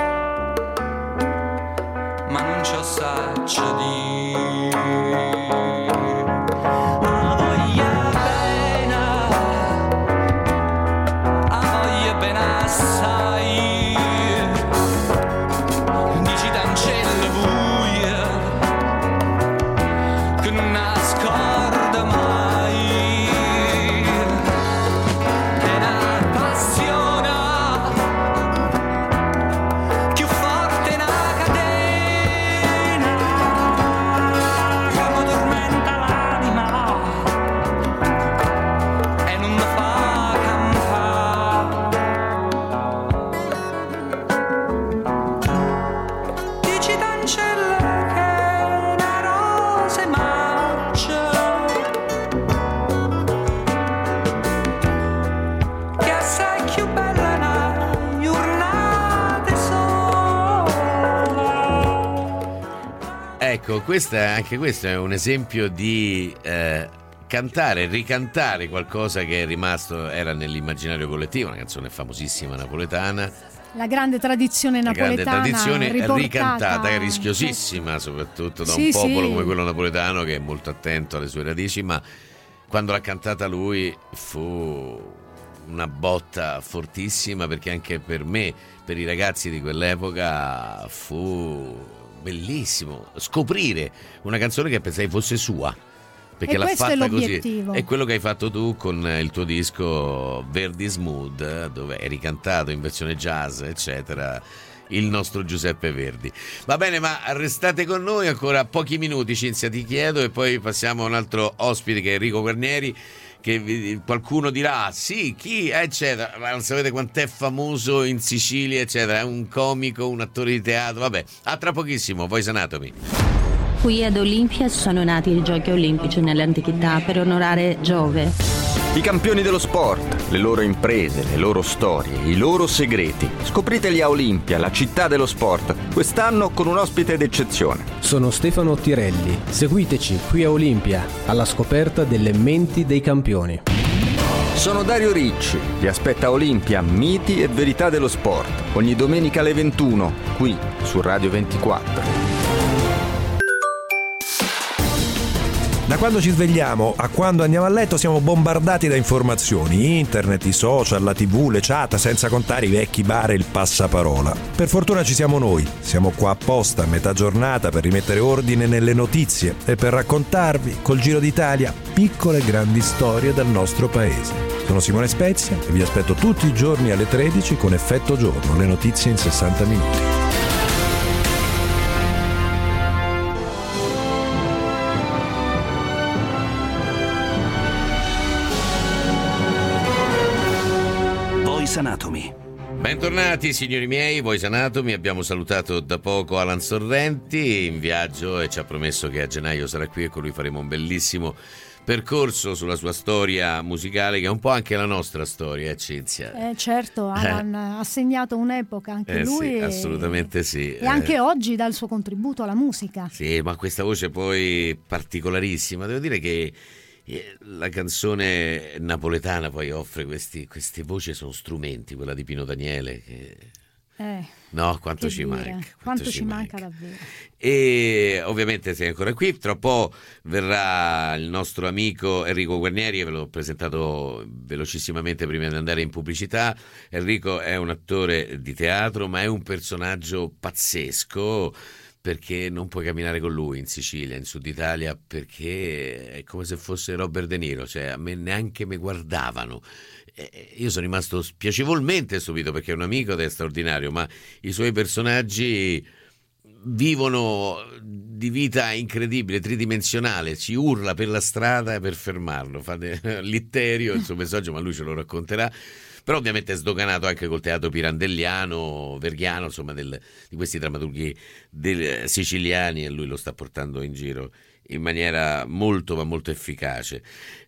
ma non ci saccio dire. Ecco, questa, anche questo è un esempio di eh, cantare, ricantare qualcosa che è rimasto, era nell'immaginario collettivo, una canzone famosissima napoletana. La grande tradizione napoletana, la grande tradizione riportata... ricantata, rischiosissima, soprattutto da sì, un popolo sì. come quello napoletano, che è molto attento alle sue radici, ma quando l'ha cantata lui fu una botta fortissima, perché anche per me, per i ragazzi di quell'epoca, fu bellissimo scoprire una canzone che pensai fosse sua, perché e l'ha questo fatta è l'obiettivo. così. È quello che hai fatto tu con il tuo disco Verdi Smooth, dove hai ricantato in versione jazz, eccetera, il nostro Giuseppe Verdi. Va bene, ma restate con noi ancora pochi minuti, Cinzia, ti chiedo, e poi passiamo a un altro ospite che è Enrico Guarnieri, che vi, qualcuno dirà sì, chi, eccetera, ma non sapete quant'è famoso in Sicilia, eccetera, è un comico, un attore di teatro. Vabbè, a tra pochissimo, Voice Anatomy. Qui ad Olimpia sono nati i giochi olimpici nell'antichità per onorare Giove. I campioni dello sport, le loro imprese, le loro storie, i loro segreti. Scopriteli a Olimpia, la città dello sport, quest'anno con un ospite d'eccezione. Sono Stefano Tirelli. Seguiteci qui a Olimpia, alla scoperta delle menti dei campioni. Sono Dario Ricci. Vi aspetta a Olimpia, miti e verità dello sport. Ogni domenica alle ventuno, qui su Radio ventiquattro. Da quando ci svegliamo a quando andiamo a letto siamo bombardati da informazioni, internet, i social, la tv, le chat, senza contare i vecchi bar e il passaparola. Per fortuna ci siamo noi, siamo qua apposta a metà giornata per rimettere ordine nelle notizie e per raccontarvi col Giro d'Italia piccole e grandi storie dal nostro paese. Sono Simone Spezia e vi aspetto tutti i giorni alle tredici con Effetto Giorno, le notizie in sessanta minuti. Anatomy. Bentornati signori miei, Voice Anatomy. Abbiamo salutato da poco Alan Sorrenti in viaggio e ci ha promesso che a gennaio sarà qui e con lui faremo un bellissimo percorso sulla sua storia musicale, che è un po' anche la nostra storia, eh, Cinzia? Eh, certo, Alan eh. ha segnato un'epoca anche eh, lui. Sì, e... assolutamente sì. E anche eh. oggi dà il suo contributo alla musica. Sì, ma questa voce poi particolarissima. Devo dire che la canzone napoletana poi offre questi, queste voci, sono strumenti, quella di Pino Daniele che... eh, no, quanto ci dire, manca quanto, quanto ci ci manca, manca davvero. E ovviamente sei ancora qui, tra poco verrà il nostro amico Enrico Guarnieri, ve l'ho presentato velocissimamente prima di andare in pubblicità. Enrico è un attore di teatro, ma è un personaggio pazzesco, perché non puoi camminare con lui in Sicilia, in Sud Italia, perché è come se fosse Robert De Niro, cioè a me neanche mi guardavano. E io sono rimasto piacevolmente stupito, perché è un amico ed è straordinario, ma i suoi personaggi vivono di vita incredibile, tridimensionale, ci urla per la strada per fermarlo, fate l'itterio il suo messaggio, ma lui ce lo racconterà. Però ovviamente è sdoganato anche col teatro pirandelliano, verghiano, insomma del, di questi drammaturghi del, siciliani, e lui lo sta portando in giro in maniera molto ma molto efficace.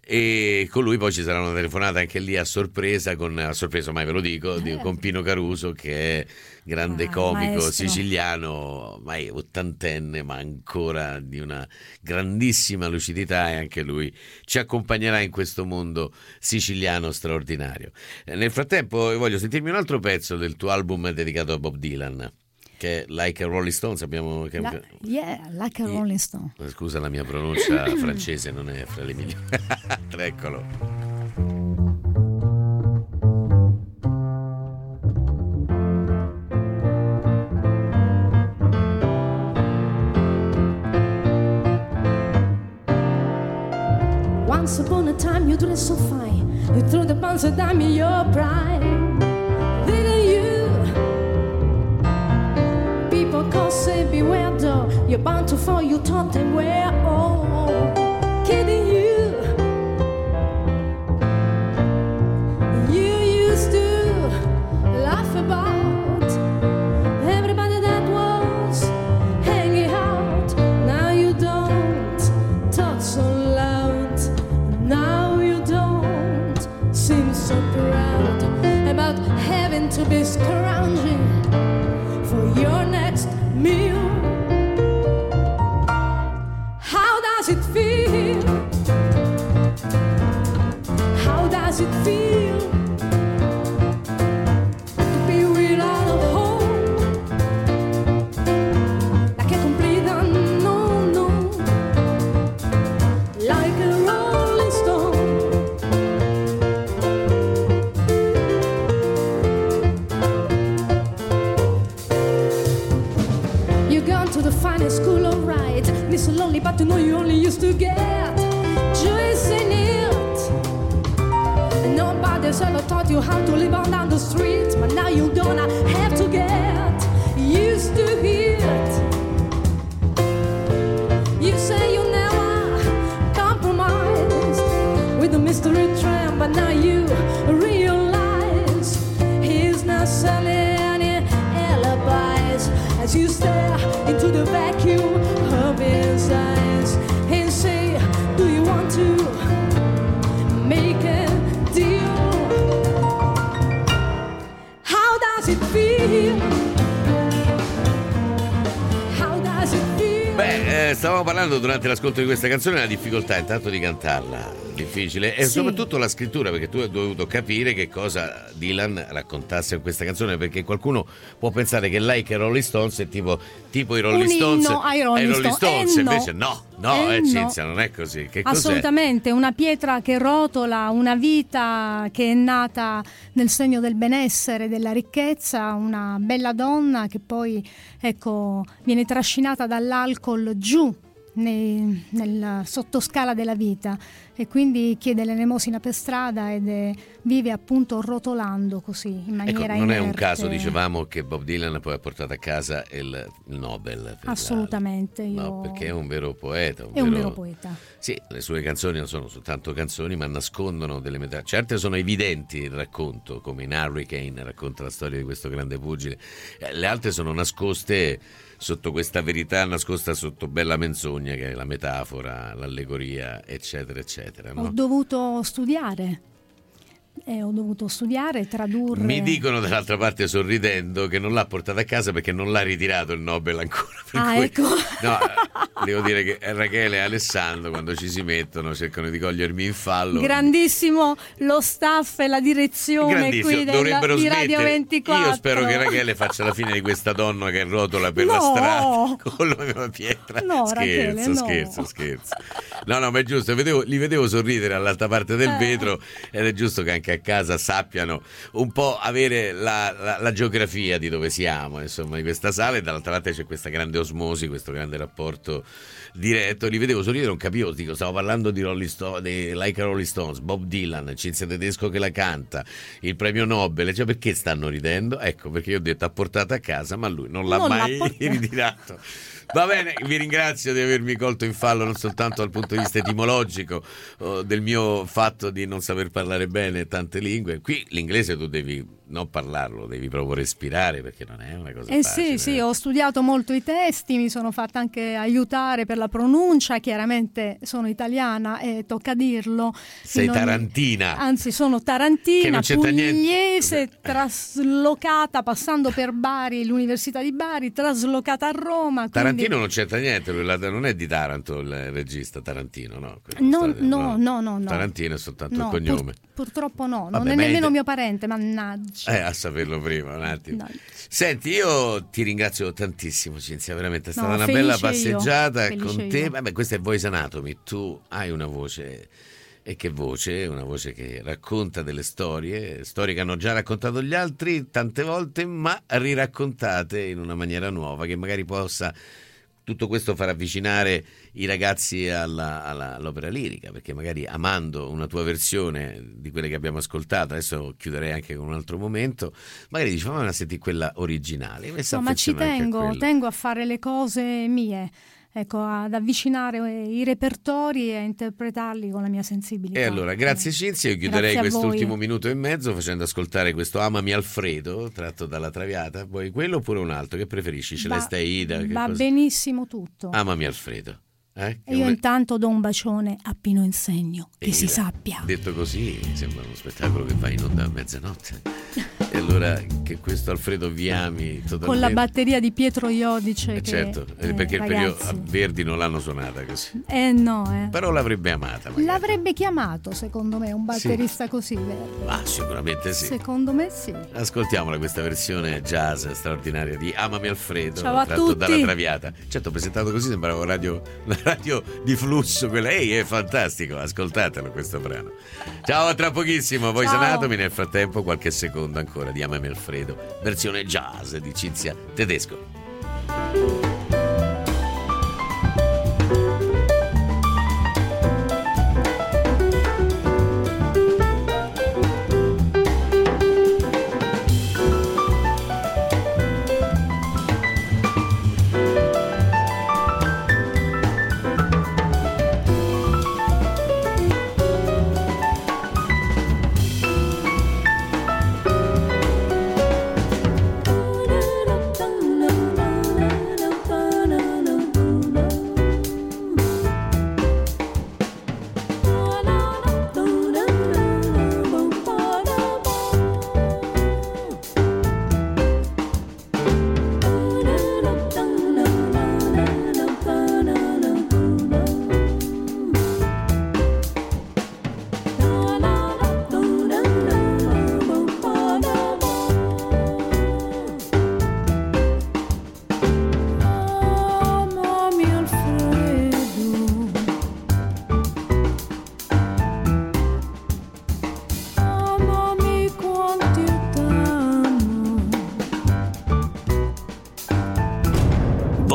E con lui poi ci sarà una telefonata anche lì a sorpresa, con, a sorpresa mai ve lo dico, di, con Pino Caruso, che è grande ah, comico maestro. Siciliano, mai ottantenne, ma ancora di una grandissima lucidità, e anche lui ci accompagnerà in questo mondo siciliano straordinario. Nel frattempo voglio sentirmi un altro pezzo del tuo album dedicato a Bob Dylan, che è Like a Rolling Stone. Abbiamo che... La, yeah, Like a Rolling Stone. Scusa la mia pronuncia francese, non è fra le migliori. Eccolo. Once upon a time you dressed so fine, you threw the pounds of dime in your pride, didn't you? People call, say beware though, you're bound to fall, you thought they were all kidding you. You used to laugh about everybody that was hanging out. Now you don't talk so loud. Now you don't seem so proud about having to be scrounging for your next meal. How does it feel? How does it feel to be without a home, like a complete unknown, no, like a rolling stone? You gone to the finest school, alright, Miss Lonely, but you know you only used to get how to live on down the street, but now you're gonna have to get used to it. You say you never compromise with the mystery tramp, but now you realize he's not selling any alibis as you stare into the vacuum of his eyes and say, do you want to make a deal? How does it feel? How does it feel? Beh, eh, stavamo parlando durante l'ascolto di questa canzone della difficoltà intanto di cantarla, difficile, e Sì. soprattutto la scrittura, perché tu hai dovuto capire che cosa Dylan raccontasse in questa canzone, perché qualcuno può pensare che Like a Rolling Stones è tipo, tipo i Rolling Un Stones, inno ai Rolling ai Rolling Stones. Stones, Eh, no. invece no, no, Eh, eh, no. Cinzia, non è così. Che cos'è? Assolutamente, una pietra che rotola, una vita che è nata nel segno del benessere, della ricchezza, una bella donna che poi, ecco, viene trascinata dall'alcol giù nei- nel sottoscala della vita e quindi chiede l'elemosina per strada ed è- vive appunto rotolando così in Ecco, maniera non è un inerte. caso, dicevamo, che Bob Dylan poi ha portato a casa il, il Nobel. per la- Assolutamente, io... No, perché è un vero poeta. è un vero poeta. Sì, le sue canzoni non sono soltanto canzoni, ma nascondono delle metà. Certe sono evidenti il racconto, come in Hurricane racconta la storia di questo grande pugile. Eh, Le altre sono nascoste sotto questa verità, nascosta sotto bella menzogna che è la metafora, l'allegoria, eccetera, eccetera. Ho No? dovuto studiare. E ho dovuto studiare, tradurre. Mi dicono dall'altra parte sorridendo che non l'ha portata a casa perché non l'ha ritirato il Nobel ancora. Per Ah, cui, ecco. no, eh, devo dire che Rachele e Alessandro quando ci si mettono cercano di cogliermi in fallo. Grandissimo lo staff e la direzione Grandissimo, qui del, dovrebbero di Radio smettere. ventiquattro. Io spero che Rachele faccia la fine di questa donna che rotola per No. la strada con la mia pietra. No, scherzo, Rachele, no. scherzo, scherzo. No, no, ma è giusto, vedevo- li vedevo sorridere all'altra parte del Eh. vetro ed è giusto che anche a casa sappiano un po' avere la, la- la geografia di dove siamo, insomma, di questa sala, e dall'altra parte c'è questa grande osmosi, questo grande rapporto diretto. Li vedevo sorridere, non capivo, dico, stavo parlando di Rolling Stone, di Like a Rolling Stones, Bob Dylan, Cinzia Tedesco che la canta, il premio Nobel, cioè perché stanno ridendo? Ecco, perché io ho detto ha portato a casa, ma lui non l'ha Non l'ha mai portato. ritirato. Va bene, vi ringrazio di avermi colto in fallo non soltanto dal punto di vista etimologico oh, del mio fatto di non saper parlare bene tante lingue. Qui l'inglese tu devi non parlarlo, devi proprio respirare, perché non è una cosa Eh facile. sì, sì, ho studiato molto i testi, mi sono fatta anche aiutare per la pronuncia, chiaramente sono italiana e tocca dirlo. Sei In ogni- tarantina. Anzi, sono Che tarantina, non c'entra niente. pugliese, traslocata, passando per Bari, l'Università di Bari, traslocata a Roma. quindi- Tarantino non c'entra niente, lui la- non è di Taranto il regista Tarantino, no? Quello No, sta- no, no, no, no. Tarantino è soltanto No, il cognome. pur- purtroppo no, Vabbè, non è ma è nemmeno ite- mio parente, mannaggia. Eh, a saperlo prima, un attimo. No. Senti, io ti ringrazio tantissimo, Cinzia, veramente è stata No, una felice bella io, passeggiata felice con te. io. Vabbè, questa è Voice Anatomy, tu hai una voce, e che voce? Una voce che racconta delle storie, storie che hanno già raccontato gli altri tante volte, ma riraccontate in una maniera nuova, che magari possa tutto questo far avvicinare i ragazzi alla- alla- all'opera lirica, perché magari amando una tua versione di quelle che abbiamo ascoltato, adesso chiuderei anche con un altro momento, magari dici fammi sentire quella originale. Io mi sto No, ma ci affezionando anche a tengo, quello. tengo a fare le cose mie, ecco, ad avvicinare i repertori e a interpretarli con la mia sensibilità. E allora, grazie Cinzia, io chiuderei Grazie a voi. quest'ultimo minuto e mezzo facendo ascoltare questo Amami Alfredo, tratto dalla Traviata. Vuoi quello oppure un altro? Che preferisci? Celeste Va- Aida? Che Va cosa? benissimo tutto. Amami Alfredo. Eh? Che E io un- intanto do un bacione a Pino Insegno, che E si mira, sappia. Detto così, sembra uno spettacolo che va in onda a mezzanotte. E allora che questo Alfredo vi ami totalmente. Con la batteria di Pietro Iodice. Eh, che, certo, eh, eh, perché il periodo ragazzi. a Verdi non l'hanno suonata così. Eh no, eh. Però l'avrebbe amata magari. L'avrebbe chiamato, secondo me, un batterista così, vero? Ah, sicuramente sì. Secondo me sì. Ascoltiamola questa versione jazz straordinaria di Amami Alfredo, Ciao a tratto tutti. dalla Traviata. Certo, presentato così sembrava una radio, una radio di flusso, quella. Ehi, è fantastico, ascoltatelo questo brano. Ciao, a tra pochissimo. Voi Ciao. sanatomi, nel frattempo qualche secondo ancora di Amami Alfredo, versione jazz di Cinzia Tedesco.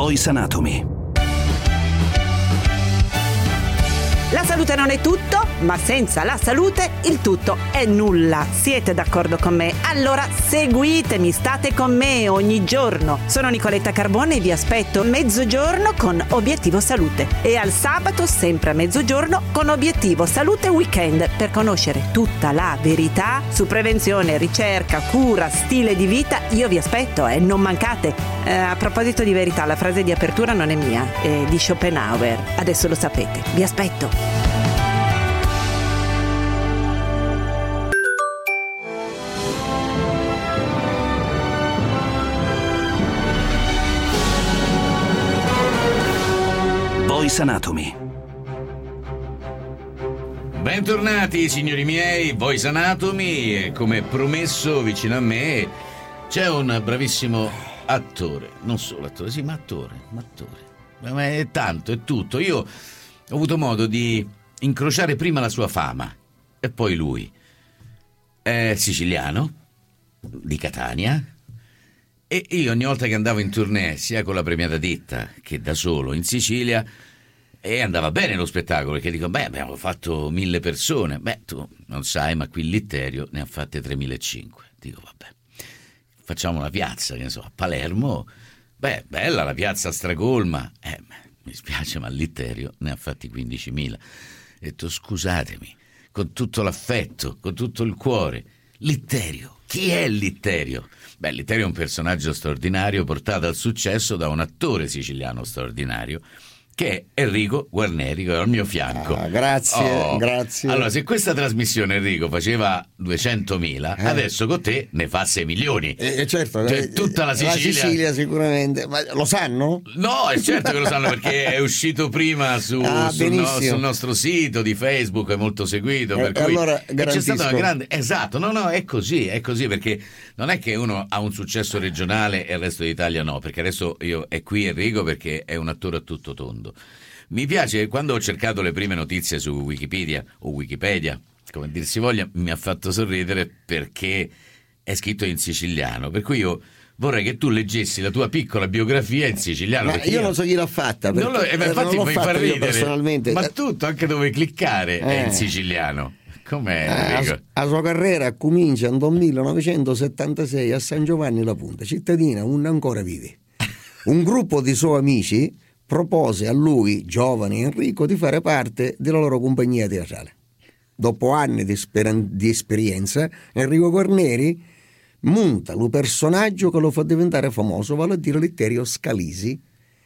Voice Anatomy. La salute non è tutto, ma senza la salute il tutto è nulla. Siete d'accordo con me? Allora seguitemi, state con me ogni giorno. Sono Nicoletta Carbone e vi aspetto mezzogiorno con Obiettivo Salute. E al sabato, sempre a mezzogiorno, con Obiettivo Salute Weekend, per conoscere tutta la verità su prevenzione, ricerca, cura, stile di vita. Io vi aspetto e eh, non mancate. Eh, a proposito di verità, la frase di apertura non è mia, è di Schopenhauer. Adesso lo sapete. Vi aspetto. Voice Anatomy. Bentornati signori miei, Voice Anatomy, e come promesso vicino a me c'è un bravissimo attore, non solo attore, sì ma attore, ma attore, ma è tanto, è tutto. Io ho avuto modo di incrociare prima la sua fama e poi lui. È siciliano, di Catania, e io ogni volta che andavo in tournée, sia con la premiata ditta che da solo in Sicilia, e andava bene lo spettacolo, perché dico, beh, abbiamo fatto mille persone. Beh, tu non sai, ma qui Litterio ne ha fatte tremilacinquecento. Dico, vabbè, facciamo una piazza, che ne so, a Palermo. Beh, bella la piazza stracolma. Eh, mi spiace, ma Litterio ne ha fatti quindicimila. Ho detto, scusatemi, con tutto l'affetto, con tutto il cuore, Litterio, chi è Litterio? Beh, Litterio è un personaggio straordinario portato al successo da un attore siciliano straordinario, che è Enrico Guarneri, che è al mio fianco. Ah, grazie, oh. grazie. Allora, se questa trasmissione, Enrico, faceva duecentomila, eh. adesso con te ne fa sei milioni. Eh, certo, cioè, eh, tutta la Sicilia... La Sicilia sicuramente, ma lo sanno? No, è certo che lo sanno, perché è uscito prima su, ah, sul, no, sul nostro sito di Facebook, è molto seguito, per eh, cui allora, e c'è stata una grande... Esatto, no, no, è così, è così, perché non è che uno ha un successo regionale e il resto d'Italia no, perché adesso io è qui Enrico perché è un attore a tutto tondo. Mi piace, quando ho cercato le prime notizie su Wikipedia o Wikipedia, come dir si voglia, mi ha fatto sorridere perché è scritto in siciliano, per cui io vorrei che tu leggessi la tua piccola biografia in siciliano. Ma io, io non so chi l'ha fatta, non lo, eh, ma infatti non l'ho mi fatta fa ridere, personalmente. Ma tutto, anche dove cliccare, eh. è in siciliano. Com'è, eh, la sua carriera comincia nel millenovecentosettantasei a San Giovanni La Punta, cittadina un ancora vive. Un gruppo di suoi amici propose a lui, giovane Enrico, di fare parte della loro compagnia teatrale. Dopo anni di, esper- di esperienza, Enrico Guarneri monta lo personaggio che lo fa diventare famoso, vale a dire Litterio Scalisi.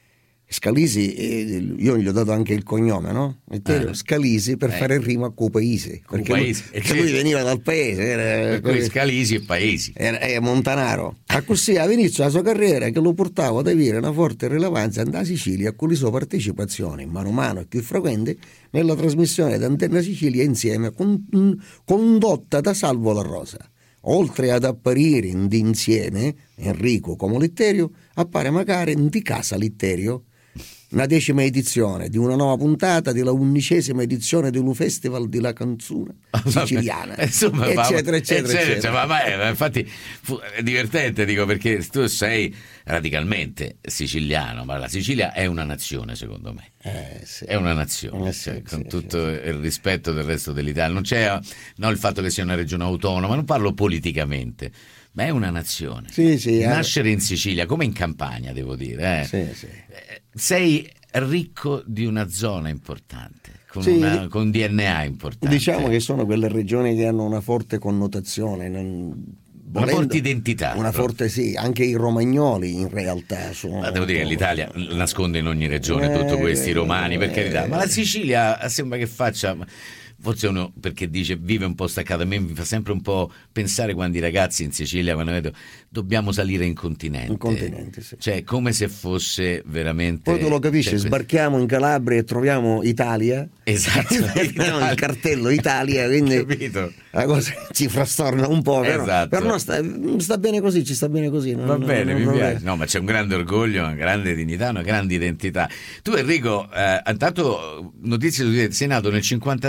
Scalisi, eh, io gli ho dato anche il cognome, no? Litterio eh. Scalisi per eh. fare rima con paese, perché, paese. Lui, perché lui veniva dal paese, era, per cui Scalisi e paesi, era, era montanaro. A così all'inizio della sua carriera, che lo portava ad avere una forte rilevanza nella Sicilia, con le sue partecipazioni mano a mano più frequenti nella trasmissione d'Antenna Sicilia Insieme, con, condotta da Salvo La Rosa. Oltre ad apparire insieme, Enrico come Litterio, appare magari di Casa Litterio, una decima edizione di una nuova puntata della undicesima edizione dello Festival della Canzone Siciliana, insomma, eccetera, eccetera, eccetera, eccetera. eccetera. Ma, ma è, infatti fu, è divertente, dico, perché tu sei radicalmente siciliano, ma la Sicilia è una nazione, secondo me. Eh, sì. È una nazione, eh, sì, cioè, con sì, tutto sì. il rispetto del resto dell'Italia. Non c'è no, il fatto che sia una regione autonoma, non parlo politicamente, ma è una nazione. Sì, sì, Nascere in Sicilia, come in Campania, devo dire. Eh. Sì, sì. Sei ricco di una zona importante, con, sì, una, con un D N A importante. Diciamo che sono quelle regioni che hanno una forte connotazione, non, una forte identità. Una forte, sì, anche i romagnoli in realtà sono. Ma devo dire che l'Italia nasconde in ogni regione eh, tutti questi romani, per carità, ma la Sicilia sembra che faccia. Forse uno, perché dice vive un po' staccato, a me mi fa sempre un po' pensare quando i ragazzi in Sicilia, quando vedo dobbiamo salire in continente, in continente sì. Cioè come se fosse veramente. Poi tu lo capisci, cioè, sbarchiamo in Calabria e troviamo Italia, esatto, Italia. Il cartello Italia, quindi capito? La cosa ci frastorna un po', però, esatto. Per noi sta, sta bene così, ci sta bene così, non, va bene, non, mi non piace. è... No, ma c'è un grande orgoglio, una grande dignità, una grande identità. Tu Enrico, eh, intanto notizie, sei nato nel cinquantatré o nel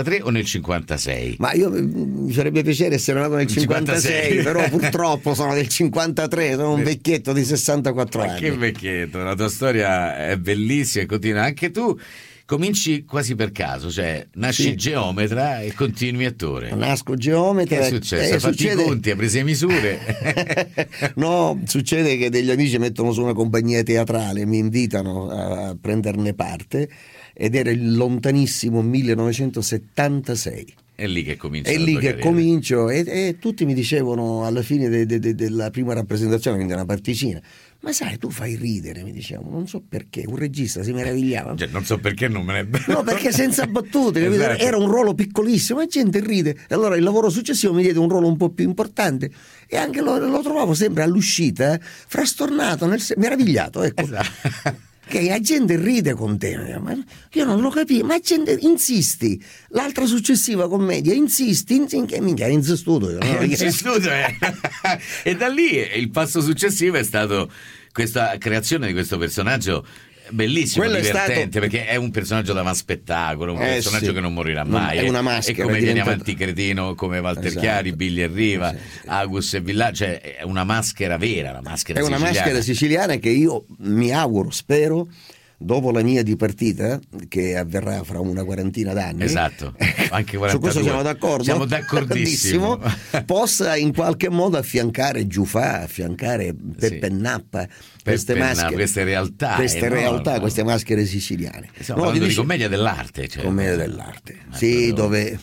nel cinquantasei. Ma io mi farebbe piacere essere nato nel cinquantasei, però purtroppo sono del cinquantatré, sono un vecchietto di sessantaquattro Ma anni. che vecchietto, la tua storia è bellissima e continua. Anche tu cominci quasi per caso, cioè nasci Sì. geometra e continui attore. Nasco geometra. Che è successo? eh, Hai fatto succede- i conti, hai preso le misure. No, succede che degli amici mettono su una compagnia teatrale, mi invitano a, a prenderne parte ed era il lontanissimo millenovecentosettantasei. È lì che comincia È la lì tua che carriera. comincio e, e tutti mi dicevano alla fine de- de- de- della prima rappresentazione, quindi una particina, ma sai, tu fai ridere, mi dicevano, non so perché, un regista si meravigliava. Cioè, non so perché non me ne... No, perché senza battute, capito? Esatto. Era un ruolo piccolissimo, la gente ride. E allora il lavoro successivo mi diede un ruolo un po' più importante e anche lo, lo trovavo sempre all'uscita, eh, frastornato, nel se- meravigliato, ecco. Esatto. Che la gente ride con te, ma io non lo capisco, ma la gente insisti. L'altra successiva commedia, insisti, insisti, che minchia, insistuto io, no? Insistuto, eh. E da lì il passo successivo è stato questa creazione di questo personaggio bellissimo, Quello è divertente, stato- perché è un personaggio da spettacolo, un Eh, personaggio sì. che non morirà Non- mai. è una E maschera, come è viene diventato- avanti cretino come Walter Esatto. Chiari, Billy e Riva, Agus e Villaggio, cioè è una maschera vera, la maschera È una siciliana. maschera siciliana che io mi auguro, spero, dopo la mia dipartita, che avverrà fra una quarantina d'anni. Esatto, anche Su quarantadue. questo siamo d'accordo? Siamo d'accordissimo. Possa in qualche modo affiancare Giuffà, affiancare Peppe Nappa, queste Penna, maschere, queste realtà queste enormi. realtà, queste maschere siciliane. Stiamo No, parlando ti di dice- commedia dell'arte. Cioè, commedia dell'arte. Ma Sì, proprio- dove,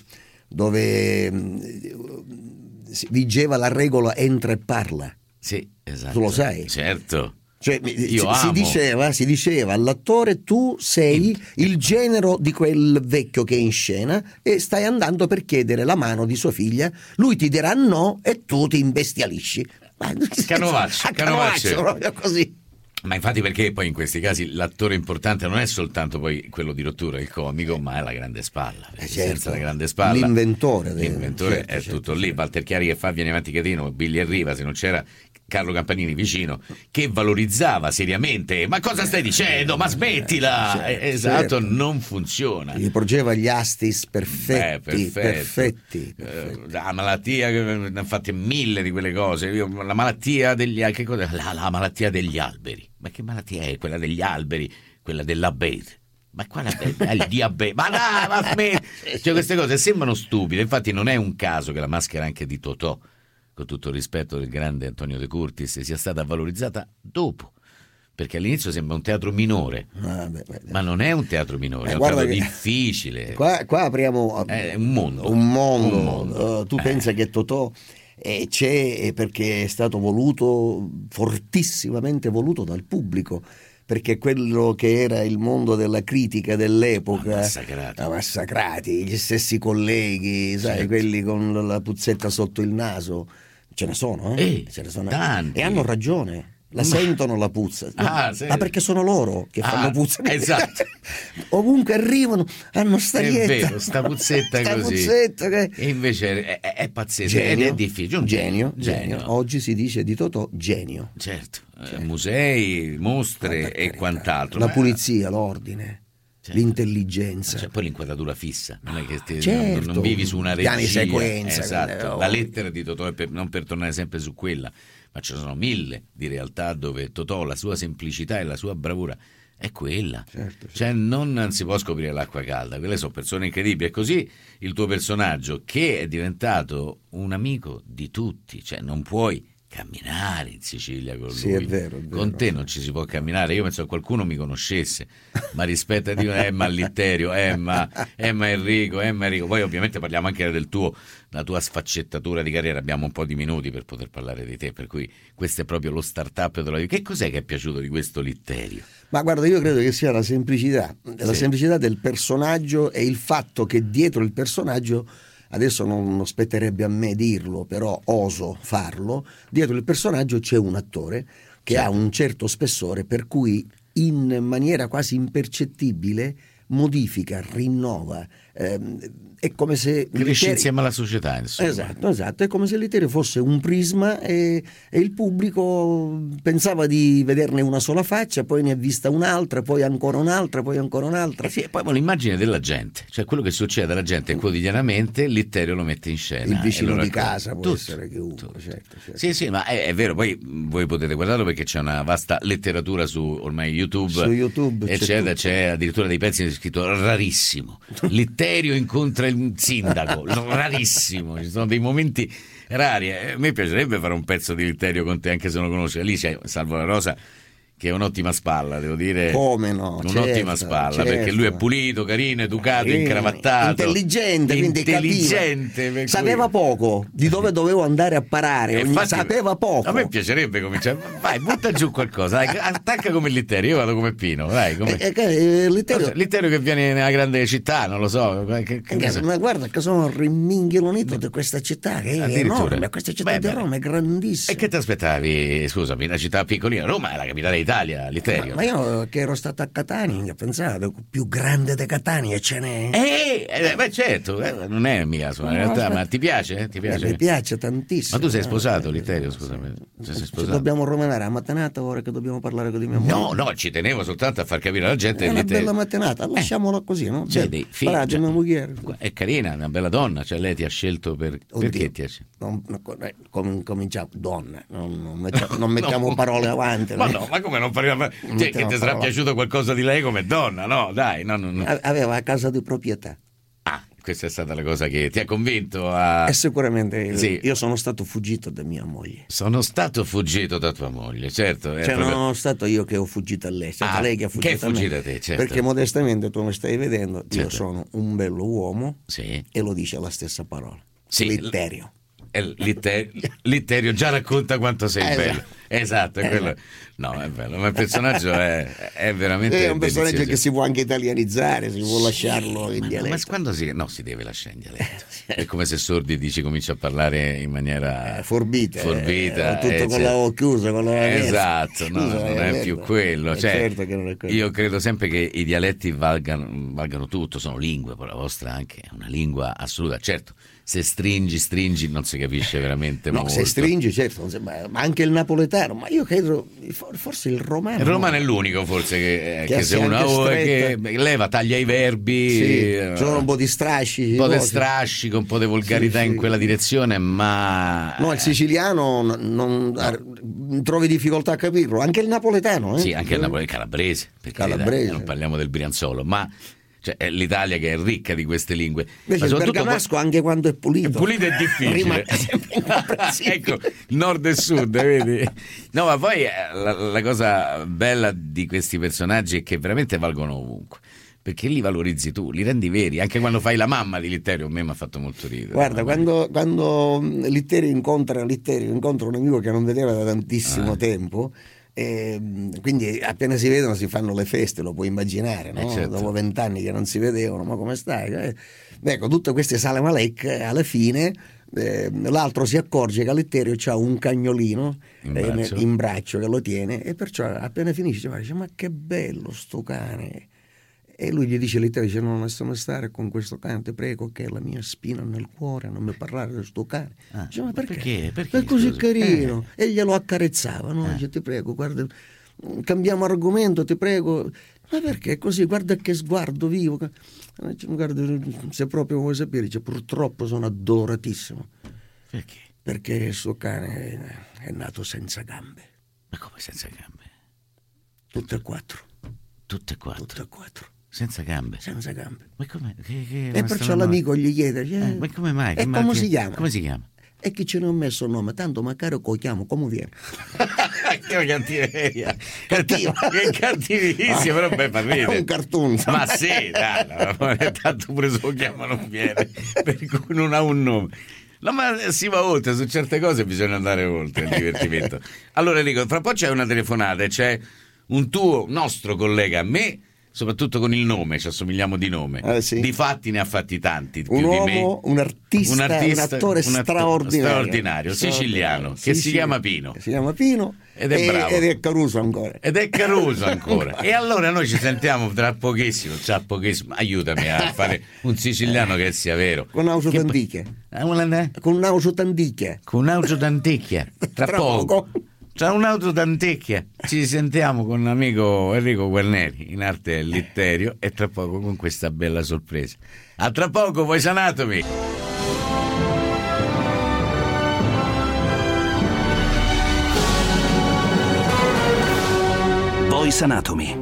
dove mh, si vigeva la regola entra e parla. Sì, esatto. Tu lo sai? Certo. Cioè, Io si, amo. si diceva, si diceva all'attore tu sei il genero di quel vecchio che è in scena e stai andando per chiedere la mano di sua figlia, lui ti dirà no e tu ti imbestialisci. Ma- Canovaccio, A Canovaccio. Canovaccio, proprio così. Ma infatti, perché poi in questi casi l'attore importante non è soltanto poi quello di rottura, il comico, ma è la grande spalla. Perché certo. Senza la grande spalla, L'inventore del- l'inventore certo, è certo, tutto lì. Walter Chiari che fa Viene avanti Catino, Billy e Riva, se non c'era Carlo Campanini vicino che valorizzava seriamente. Ma cosa stai dicendo? Ma smettila! Certo, Eh, esatto, certo. non funziona. Gli porgeva gli astis Beh, perfetti, perfetto. perfetti. Eh, la malattia, che ne hanno fatte mille di quelle cose. Io, la malattia degli che cosa? La, la malattia degli alberi. Ma che malattia è quella degli alberi? Quella dell'abete. Ma qua è il diabete. Ma no, ma smetti! Cioè, queste cose sembrano stupide. Infatti, non è un caso che la maschera anche di Totò, con tutto il rispetto del grande Antonio De Curtis, sia stata valorizzata dopo. Perché all'inizio sembra un teatro minore, Ah, beh, beh. ma non è un teatro minore, Eh, è un guarda teatro che- difficile. Qua, qua apriamo È un mondo. un mondo. Un mondo. Uh, tu Eh. pensa che Totò eh, c'è eh, perché è stato voluto, fortissimamente voluto dal pubblico, perché quello che era il mondo della critica dell'epoca, Massacrati. ah, massacrati, gli stessi colleghi, sai, Certo. quelli con la puzzetta sotto il naso, ce ne sono, eh? Eh, Ce ne sono. tanti. E hanno ragione. La sentono la puzza, Ah, sì. ma perché sono loro che fanno Ah, puzza. esatto. Ovunque arrivano hanno sta È rietta. vero, sta puzzetta Sta così. puzzetta che- E invece è, è, è pazzesco ed Genio, è difficile. Un genio, genio. genio. Oggi si dice di Totò genio. Certo, eh, musei, mostre Ma per e carità. quant'altro. La ma- pulizia, l'ordine, Certo. l'intelligenza. C'è poi l'inquadratura fissa, non è che ti- Certo. non, non vivi su una regia. Piani sequenza, Esatto. eh, La oh. lettera di Totò è per, non per tornare sempre su quella, ma ci sono mille di realtà dove Totò, la sua semplicità e la sua bravura è quella. Certo, Cioè non si può scoprire l'acqua calda, quelle sono persone incredibili. E così il tuo personaggio, che è diventato un amico di tutti, cioè non puoi camminare in Sicilia con lui. Sì, è vero, è vero. Con te non ci si può camminare. Io penso che qualcuno mi conoscesse, ma rispetto a dire Emma Litterio, Emma, Emma Enrico, Emma Enrico. Poi ovviamente parliamo anche del tuo, la tua sfaccettatura di carriera. Abbiamo un po' di minuti per poter parlare di te, per cui questo è proprio lo start-up della vita. Che cos'è che è piaciuto di questo Litterio? Ma guarda, io credo che sia la semplicità, la Sì. semplicità del personaggio e il fatto che dietro il personaggio, adesso non, non spetterebbe a me dirlo, però oso farlo, dietro il personaggio c'è un attore che Certo. ha un certo spessore per cui in maniera quasi impercettibile modifica, rinnova. ehm, È come se cresce l'Iterio- insieme alla società, insomma. Esatto, esatto, è come se l'Iterio fosse un prisma e, e il pubblico pensava di vederne una sola faccia, poi ne ha vista un'altra, poi ancora un'altra, poi ancora un'altra. Eh sì, e poi l'immagine della gente, cioè quello che succede alla gente quotidianamente, l'Itterio lo mette in scena. Il e vicino lo di racconta. casa può Tutto, essere chiunque, certo, certo. Sì, sì, ma è, è vero, poi voi potete guardarlo perché c'è una vasta letteratura su ormai YouTube, Su YouTube c'è eccetera, tutto. c'è addirittura dei pezzi scritto rarissimo. L'Itterio incontra il sindaco, rarissimo, ci sono dei momenti rari. A me piacerebbe fare un pezzo di Litterio con te, anche se non lo conosci. Lì c'è Salvo La Rosa, che è un'ottima spalla, devo dire. Come no? Un'ottima Certo, spalla, certo. perché lui è pulito, carino, educato, Carino, incravattato, intelligente, quindi intelligente, capiva. per Sapeva cui- poco di dove dovevo andare a parare, Eh, ogni- infatti, sapeva poco. A me piacerebbe cominciare. Vai, butta giù qualcosa, dai, attacca come Litterio, io vado come Pino, dai, come... Eh, eh, eh, Litterio- Non so, Litterio che viene nella grande città, non lo so. Che, che Eh, ne so. ma guarda che sono rimminghionito di questa città che è Addirittura. enorme, questa città Beh, di beh. Roma è grandissima. E che ti aspettavi? Scusami, una città piccolina, Roma è la capitale d'Italia, Litterio. Ma io che ero stato a Catania, pensavo più grande di Catania ce n'è. Eh, eh, beh certo, eh, non è mia sua, in No, realtà, aspetta. ma ti piace? Ti piace? Mi piace tantissimo. Ma tu sei sposato, Eh, Litterio, scusami. Cioè, sei Ci sposato? dobbiamo romanare a mattinata ora che dobbiamo parlare con di mia moglie. No, no, ci tenevo soltanto a far capire alla gente È che una Litterio bella mattinata, lasciamola così, no? C'è Beh, dei figli, guarda, cioè- mia moglie. è carina, è una bella donna, cioè lei ti ha scelto per... Oddio. Perché ti ha scelto? Non, non- eh, com- cominciamo, donna, non, non mettiamo, non mettiamo No. parole avanti. Ma no, ma come non parliamo? Cioè, che mettiamo ti sarà parole. piaciuto qualcosa di lei come donna? No, dai, no, no, no. A- Aveva a casa di proprietà. Ah, questa è stata la cosa che ti ha convinto a... E sicuramente Sì. io sono stato fuggito da mia moglie. Sono stato fuggito da tua moglie, certo. è Cioè proprio- non sono stato io che ho fuggito a lei, è stata Ah, lei che ha che fuggito è a me. fuggita a te, certo. Perché modestamente tu mi stai vedendo, io Certo. sono un bello uomo Sì. e lo dice la stessa parola. Sì, Litterio. Eh, Litterio, Litterio già racconta quanto sei Esatto. bello. Esatto, è quello. No, è bello, ma il personaggio è, è veramente È un personaggio delizioso. che si può anche italianizzare, si può lasciarlo in Ma, dialetto. ma quando si... No, si deve lasciare in dialetto. È come se Sordi dici comincia a parlare in maniera Eh, forbita, forbita, eh, tutto eh, con cioè- la O chiusa, con la Esatto, no, Scusa, non è è vero. più quello. Eh, Cioè, certo che non è quello. io credo sempre che i dialetti valgano, valgano tutto, sono lingue, poi la vostra anche è una lingua assoluta. Certo, se stringi, stringi, non si capisce veramente No, molto. se stringi, certo, ma ma anche il napoletano, ma io credo for- forse il romano. Il romano è l'unico forse che, Che che ha se uno anche oh, stretta. che leva, taglia i verbi, Sì, eh, ci sono un po' di strascichi, un po' di cose. strascico, un po' di volgarità Sì, in sì. quella direzione, ma No, il siciliano non, non- ar- trovi difficoltà a capirlo, anche il napoletano. Eh? sì, anche il Napoli- il calabrese, per carità, Calabrese. non parliamo del brianzolo, ma cioè, è l'Italia che è ricca di queste lingue. Invece ma il soprattutto bergamasco, anche quando è pulito, pulito è difficile. rimane sempre incomprensibile. Ecco, nord e sud, vedi? No, ma poi eh, la, la cosa bella di questi personaggi è che veramente valgono ovunque. Perché li valorizzi tu, li rendi veri, anche quando fai la mamma di Litterio, a me mi ha fatto molto ridere. Guarda, Mamma mia. quando, quando Litterio incontra Litterio incontra un amico che non vedeva da tantissimo Ah. tempo, e, quindi appena si vedono si fanno le feste, lo puoi immaginare, no? Eh, certo. Dopo vent'anni che non si vedevano, ma come stai? Eh, ecco, tutte queste salam alek, alla fine eh, l'altro si accorge che Litterio ha un cagnolino In eh, braccio. in braccio che lo tiene, e perciò appena finisce dice: ma che bello sto cane. E lui gli dice, Litterio, dice: non lasciamo stare con questo cane, ti prego, che è la mia spina nel cuore, non mi parlare di sto cane. Ah, Dice: ma perché? perché? Perché, È così scusa? carino. E glielo accarezzava, no? Eh. Dice: ti prego, guarda, cambiamo argomento, ti prego. Ma perché così? Guarda che sguardo vivo. Dice: guarda, se proprio vuoi sapere, dice, purtroppo sono addoloratissimo. Perché? Perché il suo cane è nato senza gambe. Ma come senza gambe? Tutte e quattro. Tutte e quattro? Tutte e quattro. Senza gambe? Senza gambe. Ma come? Che, che E ma perciò strano- l'amico gli chiede: Eh, ma come mai? E Che come ma- si che- chiama? Come si chiama? E chi ce ne ha messo il nome? Tanto magari lo chiamo come viene. Che cattiveria. Cattivo. Che cattivissimo, però beh, fa ridere. È un cartoon. Ma sì, dai, no, tanto pure se lo chiama non viene, per cui non ha un nome. No, ma si va oltre, su certe cose bisogna andare oltre il divertimento. Allora Enrico, fra poco c'è una telefonata e c'è un tuo, nostro collega, a me, soprattutto con il nome, ci assomigliamo di nome. Eh, sì. Di fatti ne ha fatti tanti, più Un di uomo, me. un artista, un, artista, attore un atto- straordinario, straordinario, siciliano, che si chiama Pino. Si chiama Pino ed è e, bravo. ed è Caruso ancora. Ed è Caruso ancora. E allora noi ci sentiamo tra pochissimo, tra pochissimo. Aiutami a fare un siciliano che sia vero. Con Nauso Tanticchia. Con Nauso Tanticchia. Con Nauso Tanticchia. Tra, Tra poco. poco. Tra un auto d'anticchia ci sentiamo con l'amico Enrico Guarneri in arte Litterio e tra poco con questa bella sorpresa. A tra poco, Voice Anatomy. Voice Anatomy.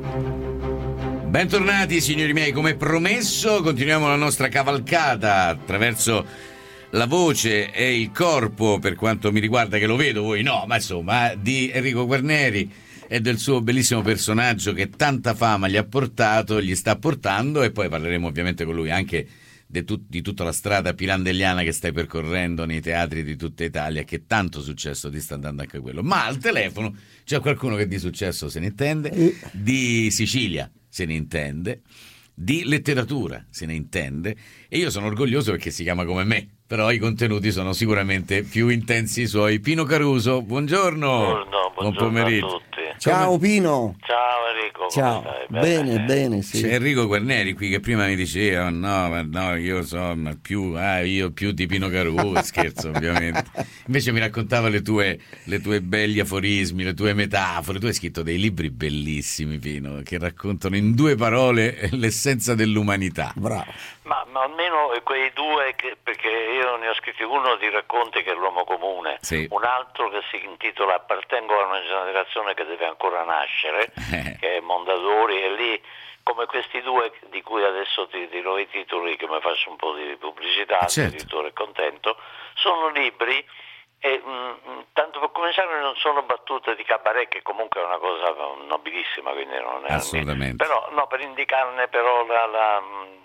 Bentornati signori miei, come promesso continuiamo la nostra cavalcata attraverso la voce e il corpo, per quanto mi riguarda, che lo vedo, voi no, ma insomma, di Enrico Guarneri e del suo bellissimo personaggio che tanta fama gli ha portato, gli sta portando, e poi parleremo ovviamente con lui anche di, tut- di tutta la strada pirandelliana che stai percorrendo nei teatri di tutta Italia, che tanto successo ti sta dando anche quello. Ma al telefono c'è qualcuno che di successo se ne intende, di Sicilia se ne intende, di letteratura se ne intende, e io sono orgoglioso perché si chiama come me, però i contenuti sono sicuramente più intensi suoi. Pino Caruso, buongiorno. Buongiorno, Buon buongiorno pomeriggio. a tutti. Ciao Pino. Ciao Enrico, Ciao. come stai? Bene, bene, sì. C'è Enrico Guarneri qui che prima mi diceva no, ma no, io sono più, ah, io più di Pino Caruso, scherzo ovviamente. Invece mi raccontava le tue, le tue belli aforismi, le tue metafore. Tu hai scritto dei libri bellissimi, Pino, che raccontano in due parole l'essenza dell'umanità. Bravo. Ma, ma almeno quei due, che, perché io ne ho scritti uno di racconti che è l'uomo comune, sì. Un altro che si intitola Appartengo a una generazione che deve ancora nascere, Eh. che è Mondadori, e lì come questi due di cui adesso ti dirò i titoli, che mi faccio un po' di pubblicità, Certo. l'editore è contento, sono libri. E, mh, tanto per cominciare non sono battute di cabaret, che comunque è una cosa nobilissima, quindi non è Assolutamente. però no, per indicarne però la, la, mh,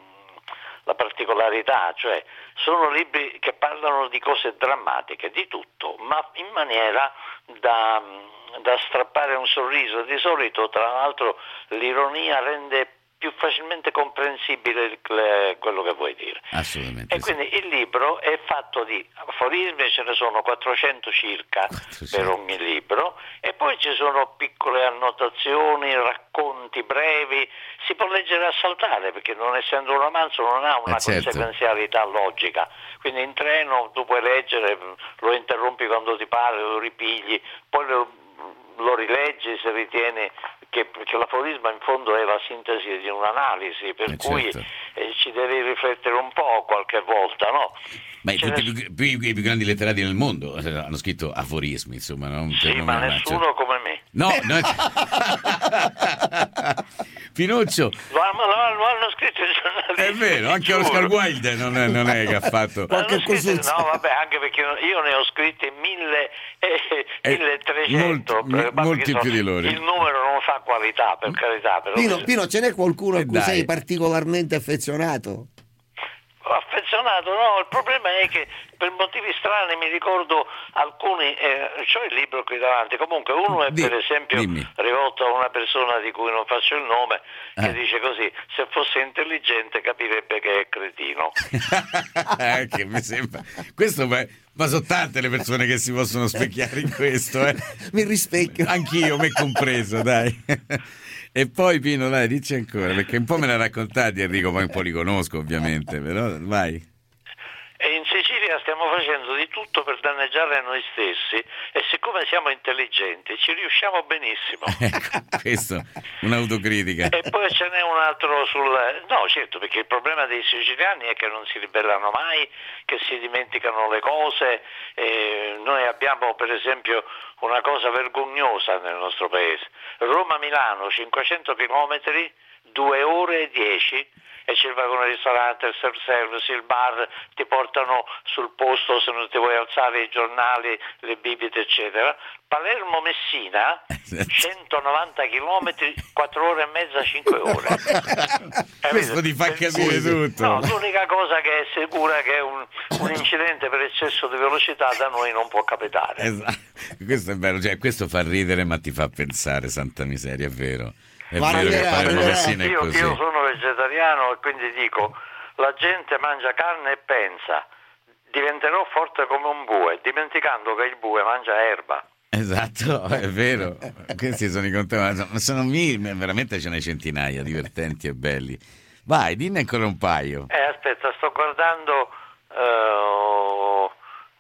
la particolarità, cioè sono libri che parlano di cose drammatiche, di tutto, ma in maniera da, da strappare un sorriso. Di solito, tra l'altro, l'ironia rende più facilmente comprensibile il- le- quello che vuoi dire. Assolutamente. E quindi il libro è fatto di aforismi, ce ne sono quattrocento circa per ogni libro, e poi ci sono piccole annotazioni, racconti brevi. Si può leggere a saltare, perché non essendo un romanzo non ha una Eh, certo. conseguenzialità logica. Quindi in treno tu puoi leggere, lo interrompi quando ti pare, lo ripigli, poi lo, lo rileggi se ritieni che, perché l'aforisma in fondo è la sintesi di un'analisi, per Eh, cui certo. eh, ci devi riflettere un po' qualche volta, no? Ma Ce tutti ne- i più, più- i più grandi letterati del mondo eh, hanno scritto aforismi, insomma, non Sì, per ma nome, nessuno cioè- come me. No, no. Pinuccio, Lo hanno, lo hanno- lo hanno scritto i giornalisti. è vero, anche giuro. Oscar Wilde non è, non è che ha fatto. L'hanno scritto- no, vabbè, anche perché io ne ho scritti mille, eh, Eh, milletrecento. molti- per- molti perché so- più di loro. Il numero non fa qualità, per carità. Però Pino, Pino, ce n'è qualcuno a Eh, cui dai. sei particolarmente affezionato? affezionato, no, il problema è che per motivi strani mi ricordo alcuni, eh, c'ho il libro qui davanti, comunque uno è Di- per esempio dimmi. rivolto a una persona di cui non faccio il nome, che Eh. dice così: se fosse intelligente capirebbe che è cretino. Eh, che mi sembra. Questo, ma, ma sono tante le persone che si possono specchiare in questo, eh. Mi rispecchio. Anch'io, me compreso, dai. E poi Pino, dai, dici ancora, perché un po' me l'ha raccontati Enrico, poi un po' li conosco ovviamente, però vai. E in Sicilia stiamo facendo di tutto per danneggiare noi stessi, e siccome siamo intelligenti ci riusciamo benissimo. Ecco, questo, un'autocritica. E poi ce n'è un altro sul... No, certo, perché il problema dei siciliani è che non si ribellano mai, che si dimenticano le cose. E noi abbiamo per esempio una cosa vergognosa nel nostro paese. Roma-Milano, cinquecento chilometri, due ore e dieci, e c'è il vagone ristorante, il self-service, il bar, ti portano sul posto se non ti vuoi alzare, i giornali, le bibite, eccetera. Palermo-Messina, centonovanta chilometri, quattro ore e mezza, cinque ore. Questo ti fa capire tutto. No, l'unica cosa che è sicura è che un, un incidente per eccesso di velocità da noi non può capitare. Esatto. Questo è bello, cioè questo fa ridere ma ti fa pensare, santa miseria, è vero. È vero che fare Messina è io, così. io sono vegetariano e quindi dico, la gente mangia carne e pensa, diventerò forte come un bue, dimenticando che il bue mangia erba. Esatto, è vero. Questi sono i contenuti, ma sono mille, veramente ce n'è centinaia, divertenti e belli. Vai, dinne ancora un paio. Eh, aspetta, sto guardando... Uh...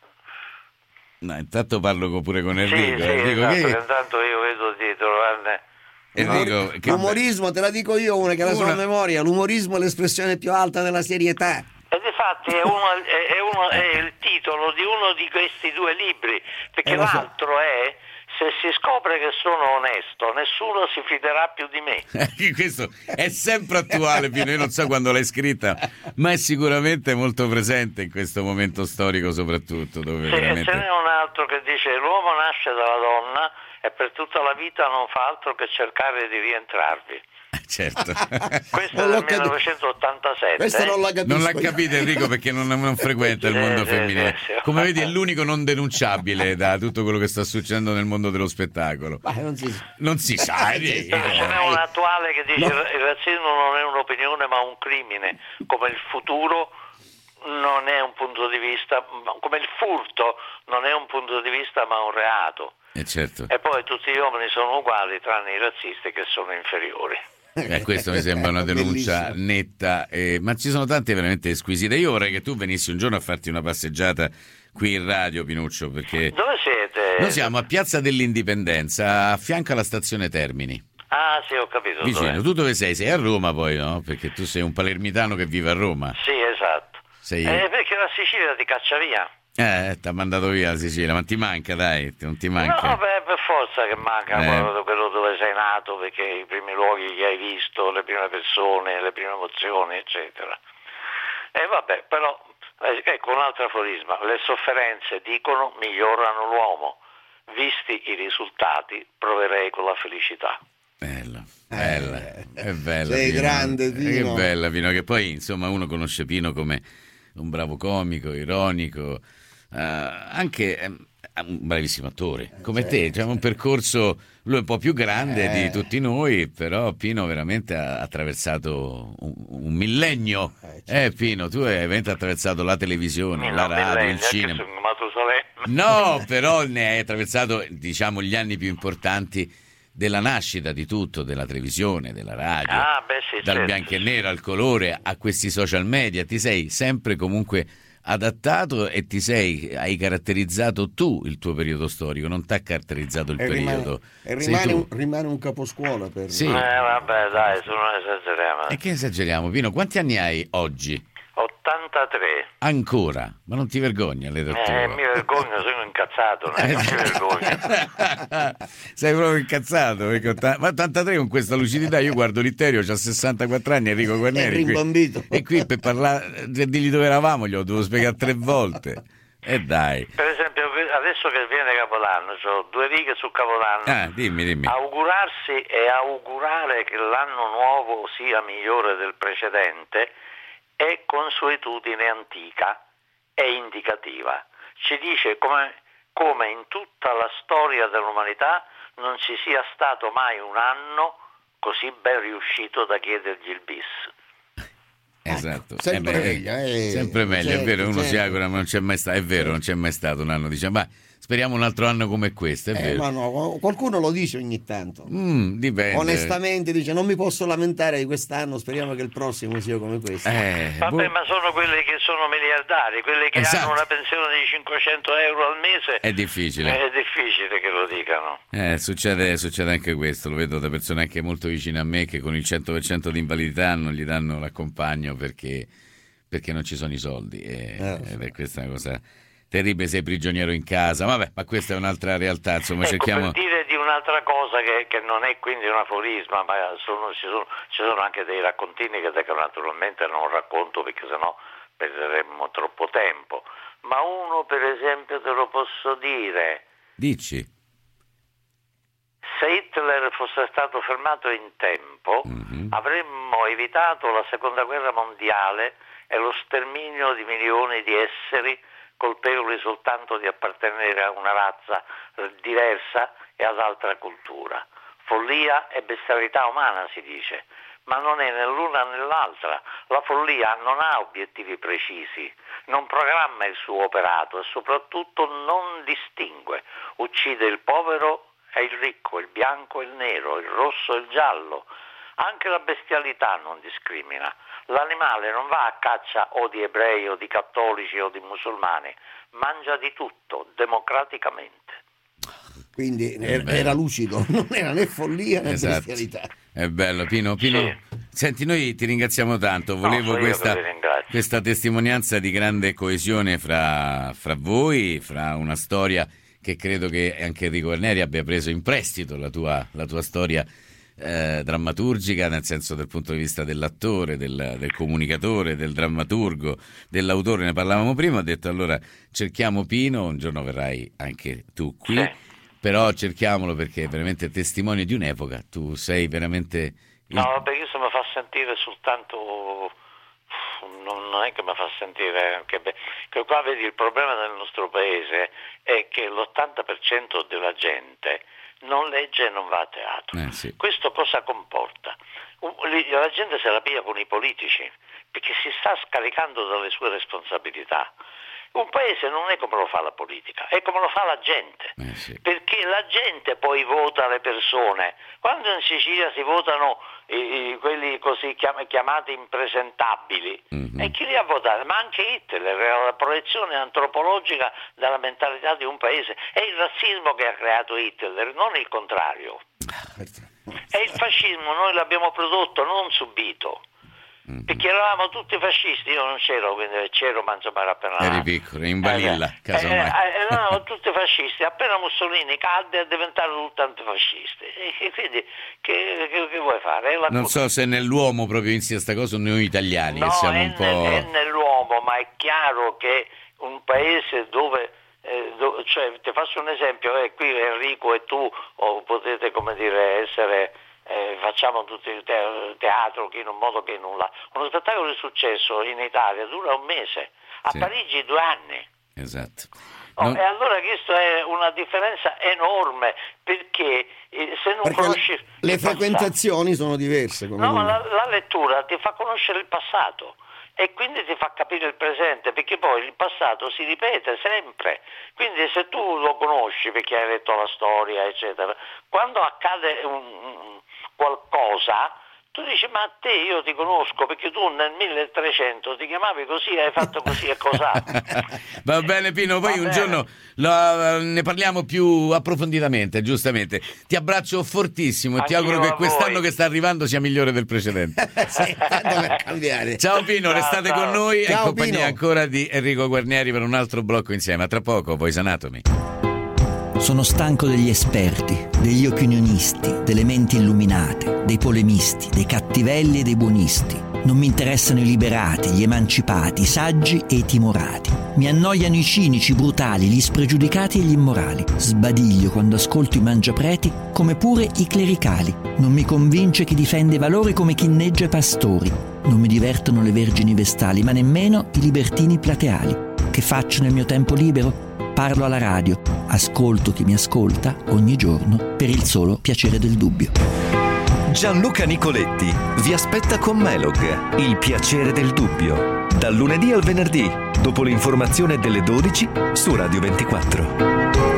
No, intanto parlo pure con Sì, Enrico. sì, Enrico, esatto, che... che intanto io vedo dietro, guarda. Enrico, che... L'umorismo, te la dico io una che la so Una- a memoria, l'umorismo è l'espressione più alta della serietà. E difatti è, uno, è, è, uno, è il titolo di uno di questi due libri, perché Eh, lo so. l'altro è Se si scopre che sono onesto, nessuno si fiderà più di me. Questo è sempre attuale, Pino. Io non so quando l'hai scritta, ma è sicuramente molto presente in questo momento storico, soprattutto dove Sì, e veramente... ce n'è un altro che dice l'uomo nasce dalla donna e per tutta la vita non fa altro che cercare di rientrarvi. Certo. Questo è del millenovecentottantasette. Questo non l'ha capito. Non l'ha capito Enrico perché non, non frequenta il mondo sì, femminile. sì, sì. Come vedi è l'unico non denunciabile da tutto quello che sta succedendo nel mondo dello spettacolo. Ma non si, Non si sa, Enrico. Ce n'è un attuale che dice il razzismo non è un'opinione ma un crimine, come il futuro non è un punto di vista, come il furto non è un punto di vista ma un reato. Eh, certo. E poi tutti gli uomini sono uguali tranne i razzisti che sono inferiori. Eh, questo mi sembra una denuncia netta, eh, ma ci sono tante veramente squisite. Io vorrei che tu venissi un giorno a farti una passeggiata qui in radio, Pinuccio, perché Dove siete? noi siamo a Piazza dell'Indipendenza, a fianco alla stazione Termini. Ah sì, ho capito. Vicino. dov'è. Tu dove sei? Sei a Roma poi, no? Perché tu sei un palermitano che vive a Roma. Sì, esatto. Sei... Eh, perché la Sicilia ti caccia via. Eh, ti ha mandato via la Sicilia, ma ti manca, dai, non ti manca. No, beh, per forza che manca Eh. quello, quello dove sei nato, perché i primi luoghi che hai visto, le prime persone, le prime emozioni, eccetera. E vabbè, però, eh, ecco un altro aforisma, le sofferenze, dicono, migliorano l'uomo. Visti i risultati, proverei con la felicità. Bella, bella, è bella. sei Pino. grande, Pino. Che bella, Pino, che poi, insomma, uno conosce Pino come un bravo comico, ironico, eh, anche eh, un bravissimo attore, come Certo, te, cioè un percorso, lui è un po' più grande Eh. di tutti noi, però Pino veramente ha attraversato un, un millennio. Eh, certo. Eh, Pino, tu hai veramente attraversato la televisione, la No, radio, millennio, il anche cinema. su Matusalemme. No, però ne hai attraversato, diciamo, gli anni più importanti della nascita di tutto, della televisione, della radio, Ah, beh, sì, dal certo. bianco e nero al colore, a questi social media. Ti sei sempre comunque adattato e ti sei, hai caratterizzato tu il tuo periodo storico, non ti ha caratterizzato il E rimane, periodo. e Sei rimane, tu. un, rimane un caposcuola per Sì. Eh, vabbè, dai, se non esageriamo. E che esageriamo, Pino? Quanti anni hai oggi? ottantatré. Ancora? Ma non ti vergogni all'età tua? Eh, mi vergogno, sono incazzato, non è che mi vergogno. Sei proprio incazzato perché otta- ma ottantatré con questa lucidità. Io guardo Litterio, c'ha sessantaquattro anni, Enrico Guarneri È rimbambito. qui, e qui per parlare dirgli dove eravamo glielo devo spiegare tre volte e dai. Per esempio, adesso che viene Capodanno, ho due righe su Capodanno. Ah, dimmi, dimmi. Augurarsi e augurare che l'anno nuovo sia migliore del precedente è consuetudine antica, è indicativa. Ci dice come, come in tutta la storia dell'umanità non ci sia stato mai un anno così ben riuscito da chiedergli il bis. Esatto, sempre Eh beh, meglio, eh. sempre meglio, Certo, è vero, uno si certo. augura, ma non c'è mai stato, è vero, non c'è mai stato un anno, dice, ma speriamo un altro anno come questo, è Eh, vero. ma no, qualcuno lo dice ogni tanto. Mm, dipende. Onestamente dice non mi posso lamentare di quest'anno, speriamo che il prossimo sia come questo. Eh, Vabbè, boh, ma sono quelli che sono miliardari, quelli che Esatto. hanno una pensione di cinquecento euro al mese. è difficile. È difficile che lo dicano. Eh, succede, succede anche questo, lo vedo da persone anche molto vicine a me che con il cento per cento di invalidità non gli danno l'accompagno perché, perché non ci sono i soldi. E, Eh, ed è questa una cosa terribile, sei prigioniero in casa. Vabbè, ma questa è un'altra realtà, insomma, Ecco, cerchiamo... per dire di un'altra cosa che, che non è quindi un aforisma, ma sono, ci, sono, ci sono anche dei raccontini che, che naturalmente non racconto perché sennò perderemmo troppo tempo. Ma uno, per esempio, te lo posso dire. Dici? Se Hitler fosse stato fermato in tempo, Mhm. avremmo evitato la seconda guerra mondiale e lo sterminio di milioni di esseri colpevoli soltanto di appartenere a una razza diversa e ad altra cultura. Follia e bestialità umana, si dice, ma non è né l'una né l'altra. La follia non ha obiettivi precisi, non programma il suo operato e soprattutto non distingue. Uccide il povero e il ricco, il bianco e il nero, il rosso e il giallo. Anche la bestialità non discrimina. L'animale non va a caccia o di ebrei o di cattolici o di musulmani, mangia di tutto, democraticamente. Quindi era, era lucido, non era né follia né Esatto. bestialità. È bello, Pino. Pino, Sì. senti, noi ti ringraziamo tanto. Volevo sono io questa, che vi ringrazio. questa testimonianza di grande coesione fra, fra voi, fra una storia che credo che anche Enrico Guarneri abbia preso in prestito, la tua, la tua storia eh, drammaturgica, nel senso del punto di vista dell'attore, del, del comunicatore, del drammaturgo, dell'autore. Ne parlavamo prima, ho detto allora cerchiamo Pino, un giorno verrai anche tu qui. Sì. Però cerchiamolo perché è veramente testimone di un'epoca. Tu sei veramente... il- No, vabbè, io se mi fa sentire soltanto, non è che mi fa sentire, che, che qua vedi il problema del nostro paese è che l'ottanta per cento della gente non legge e non va a teatro. Eh, sì. Questo cosa comporta? Un- li- La gente se la piglia con i politici perché si sta scaricando dalle sue responsabilità. Un paese non è come lo fa la politica, è come lo fa la gente, Eh, sì. perché la gente poi vota le persone. Quando in Sicilia si votano i, i- quelli così chiam- chiamati impresentabili, Mhm. e chi li ha votati? Ma anche Hitler era la proiezione antropologica della mentalità di un paese. È il razzismo che ha creato Hitler, non il contrario. E il fascismo noi l'abbiamo prodotto, non subito. Perché eravamo tutti fascisti, io non c'ero, quindi c'ero, ma insomma era appena... Eri piccolo, in balilla, Eh, casomai. eh, eravamo tutti fascisti, appena Mussolini cadde diventarono tutti antifascisti. E, e quindi che, che, che vuoi fare? È la Non cosa- so se nell'uomo proprio insia sta cosa o noi italiani, No, che siamo è, un po'... nel- è nell'uomo, ma è chiaro che un paese dove... eh, do- cioè, ti faccio un esempio, eh, qui Enrico e tu o potete, come dire, essere... Eh, facciamo tutti il te- teatro che in un modo che in un là. Uno spettacolo di successo in Italia dura un mese, a Sì. Parigi due anni. Esatto. Oh, Non- E allora questa è una differenza enorme perché eh, se non Perché conosci le, le il passato- frequentazioni sono diverse. Come no, dire. la, la lettura ti fa conoscere il passato e quindi ti fa capire il presente, perché poi il passato si ripete sempre. Quindi se tu lo conosci perché hai letto la storia, eccetera, quando accade un, un- qualcosa, tu dici ma a te io ti conosco perché tu nel milletrecento ti chiamavi così, hai fatto così e cos'ha. Va bene Pino, poi Va un bene. giorno lo- ne parliamo più approfonditamente, giustamente. Ti abbraccio fortissimo e ti Anch'io auguro che a quest'anno voi. che sta arrivando sia migliore del precedente. Sì, tanto per cambiare. Ciao Pino, Ciao, restate ciao. con noi e in Ciao, compagnia Pino. ancora di Enrico Guarnieri per un altro blocco insieme. A tra poco, Voice Anatomy. Sono stanco degli esperti, degli opinionisti, delle menti illuminate, dei polemisti, dei cattivelli e dei buonisti. Non mi interessano i liberati, gli emancipati, i saggi e i timorati. Mi annoiano i cinici, i brutali, gli spregiudicati e gli immorali. Sbadiglio quando ascolto i mangiapreti, come pure i clericali. Non mi convince chi difende i valori come chi inneggia i pastori. Non mi divertono le vergini vestali, ma nemmeno i libertini plateali. Che faccio nel mio tempo libero? Parlo alla radio, ascolto chi mi ascolta ogni giorno per il solo piacere del dubbio. Gianluca Nicoletti vi aspetta con Melog, il piacere del dubbio. Dal lunedì al venerdì, dopo l'informazione delle dodici su Radio ventiquattro.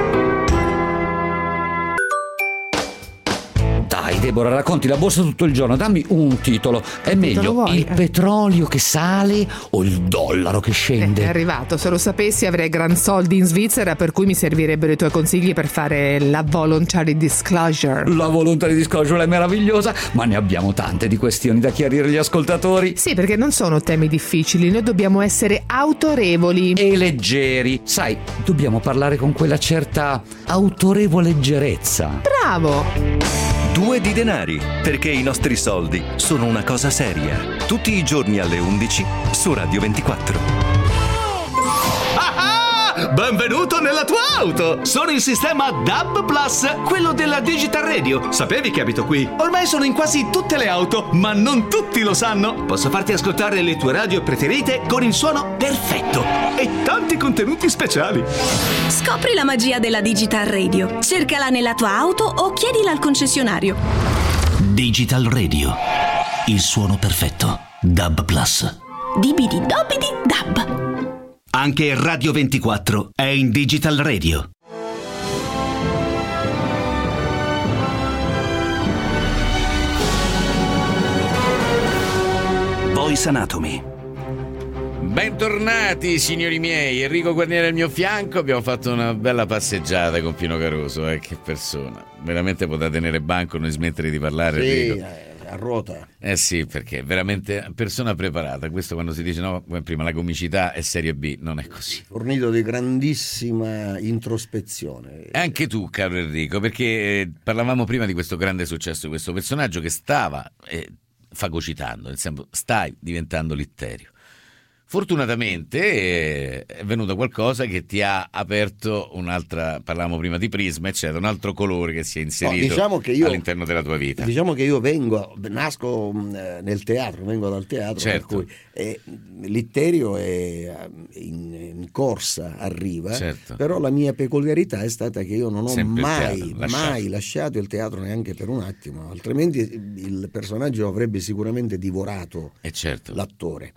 Dai Deborah, racconti la borsa tutto il giorno, dammi un titolo. È meglio vuoi? il petrolio che sale o il dollaro che scende? È arrivato, se lo sapessi avrei gran soldi in Svizzera, per cui mi servirebbero i tuoi consigli per fare la voluntary disclosure. La voluntary disclosure è meravigliosa, ma ne abbiamo tante di questioni da chiarire agli ascoltatori. Sì, perché non sono temi difficili, noi dobbiamo essere autorevoli e leggeri. Sai, dobbiamo parlare con quella certa autorevole leggerezza. Bravo! Due di denari, perché i nostri soldi sono una cosa seria. Tutti i giorni alle undici su Radio ventiquattro. Ah, Benvenuto nella tua auto! Sono il sistema D A B Plus, quello della Digital Radio. Sapevi che abito qui? Ormai sono in quasi tutte le auto, ma non tutti lo sanno. Posso farti ascoltare le tue radio preferite con il suono perfetto e tanti contenuti speciali. Scopri la magia della Digital Radio. Cercala nella tua auto o chiedila al concessionario. Digital Radio. Il suono perfetto. D A B Plus. Dibidi dobidi dab. Anche Radio ventiquattro è in Digital Radio. Voice Anatomy. Bentornati signori miei, Enrico Guarnieri al mio fianco. Abbiamo fatto una bella passeggiata con Pino Caruso, eh, che persona. Veramente poteva tenere banco, non smettere di parlare, sì, Enrico. A ruota. Eh sì, perché è veramente persona preparata. Questo quando si dice no, prima la comicità è serie B, non è così. Fornito di grandissima introspezione. Anche tu, caro Enrico, perché eh, parlavamo prima di questo grande successo di questo personaggio che stava eh, fagocitando, nel senso stai diventando Litterio. Fortunatamente eh, è venuto qualcosa che ti ha aperto un'altra, parlavamo prima di prisma, eccetera, un altro colore che si è inserito no, diciamo che io, all'interno della tua vita. Diciamo che io vengo, nasco nel teatro, vengo dal teatro, certo. Per cui eh, Litterio è in, in corsa, arriva, certo. Però la mia peculiarità è stata che io non ho Sempre mai, teatro, lasciato. mai lasciato il teatro neanche per un attimo, altrimenti il personaggio avrebbe sicuramente divorato eh certo. l'attore.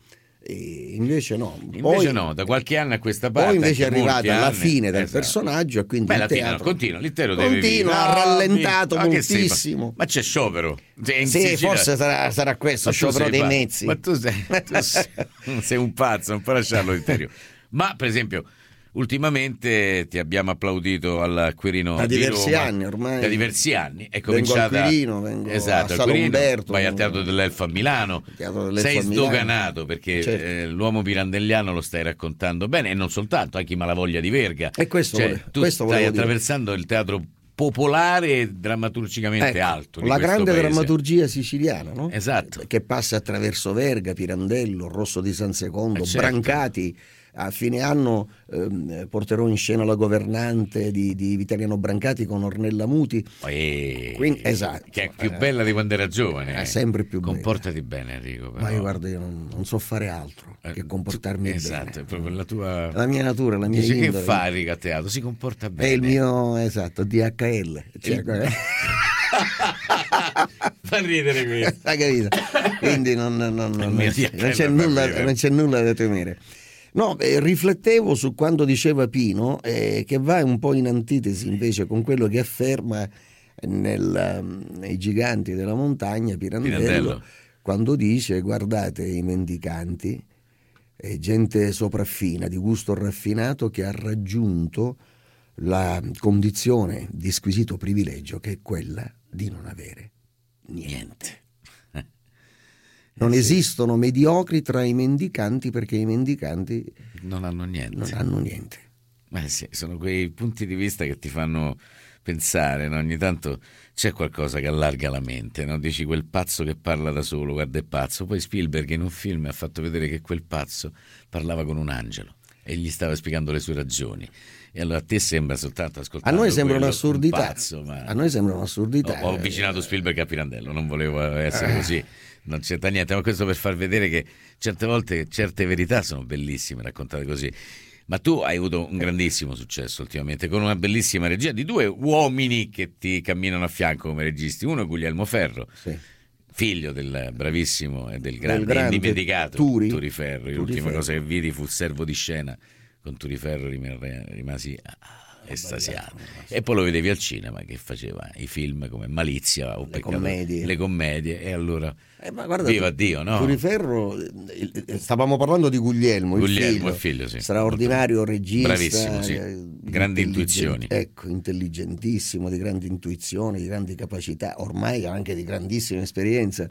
E invece no, invece poi, no, da qualche anno a questa parte poi invece è arrivata alla anni, fine del esatto. personaggio e quindi Beh, il la fine, teatro no, continua, l'intero deve continua, vivere. ha rallentato no, moltissimo. Ma, ma c'è sciopero? Cioè, in sì, Sicilia... forse sarà, sarà questo, ma sciopero dei pazzo. mezzi. Ma tu sei, tu sei, sei un pazzo, non puoi lasciarlo Litterio. Ma per esempio ultimamente ti abbiamo applaudito al Quirino da di diversi Roma. anni ormai da diversi anni è vengo cominciata al Quirino, vengo esatto, a Sala Quirino, Umberto, vai al Teatro dell'Elfo a Milano, dell'Elfo sei a Milano. sdoganato perché certo. eh, l'uomo pirandelliano lo stai raccontando bene e non soltanto, anche i Malavoglia di Verga, e questo cioè, vole, tu questo stai dire. attraversando il teatro popolare e drammaturgicamente ecco, alto di la grande paese. drammaturgia siciliana, no? Esatto. Che passa attraverso Verga, Pirandello, Rosso di San Secondo, eh certo. Brancati. A fine anno ehm, porterò in scena La governante di, di Vitaliano Brancati con Ornella Muti. E... Quindi, esatto. Che è più bella di quando era giovane. È sempre più bella. Comportati bene, Enrico. Però. Ma io guarda, io non, non so fare altro eh, che comportarmi tu, esatto, bene. È proprio la tua... La mia natura, la mia Dice, indole. che fa Enrico a teatro? Si comporta bene. È il mio, esatto, D H L. Cioè, il... Fa ridere questo. Hai capito? Quindi non, non, non, non, non, c'è, non, c'è nulla, non c'è nulla da temere. No, eh, riflettevo su quanto diceva Pino, eh, che va un po' in antitesi invece con quello che afferma nel, um, nei Giganti della Montagna Pirandello, Pirandello, quando dice: guardate i mendicanti, è gente sopraffina, di gusto raffinato, che ha raggiunto la condizione di squisito privilegio che è quella di non avere niente. Non sì. esistono mediocri tra i mendicanti, perché i mendicanti non hanno niente. Non hanno niente. Eh sì, sono quei punti di vista che ti fanno pensare, no? Ogni tanto c'è qualcosa che allarga la mente, no? Dici quel pazzo che parla da solo, guarda è pazzo. Poi Spielberg in un film ha fatto vedere che quel pazzo parlava con un angelo e gli stava spiegando le sue ragioni. E allora a te sembra soltanto ascoltare. A noi sembra quello, un'assurdità. Un pazzo, ma... A noi sembra un'assurdità. Ho, ho avvicinato Spielberg a Pirandello, non volevo essere così. Non c'entra niente, ma questo per far vedere che certe volte certe verità sono bellissime raccontate così. Ma tu hai avuto un grandissimo successo ultimamente con una bellissima regia di due uomini che ti camminano a fianco come registi. Uno è Guglielmo Ferro, sì. figlio del bravissimo e del grande, del grande indimenticato Turi, Turi Ferro. Turi L'ultima Ferro. cosa che vidi fu Servo di scena con Turi Ferro, rimasi estasiato. E poi lo vedevi al cinema che faceva i film come Malizia o le Peccato, commedie. le commedie, e allora eh, ma guarda, viva Dio, no? Turi Ferro, stavamo parlando di Guglielmo, Guglielmo il il figlio, figlio sì. Straordinario regista, bravissimo, sì. eh, Grandi intelligent- intuizioni. Ecco, intelligentissimo, di grandi intuizioni, di grandi capacità, ormai anche di grandissima esperienza.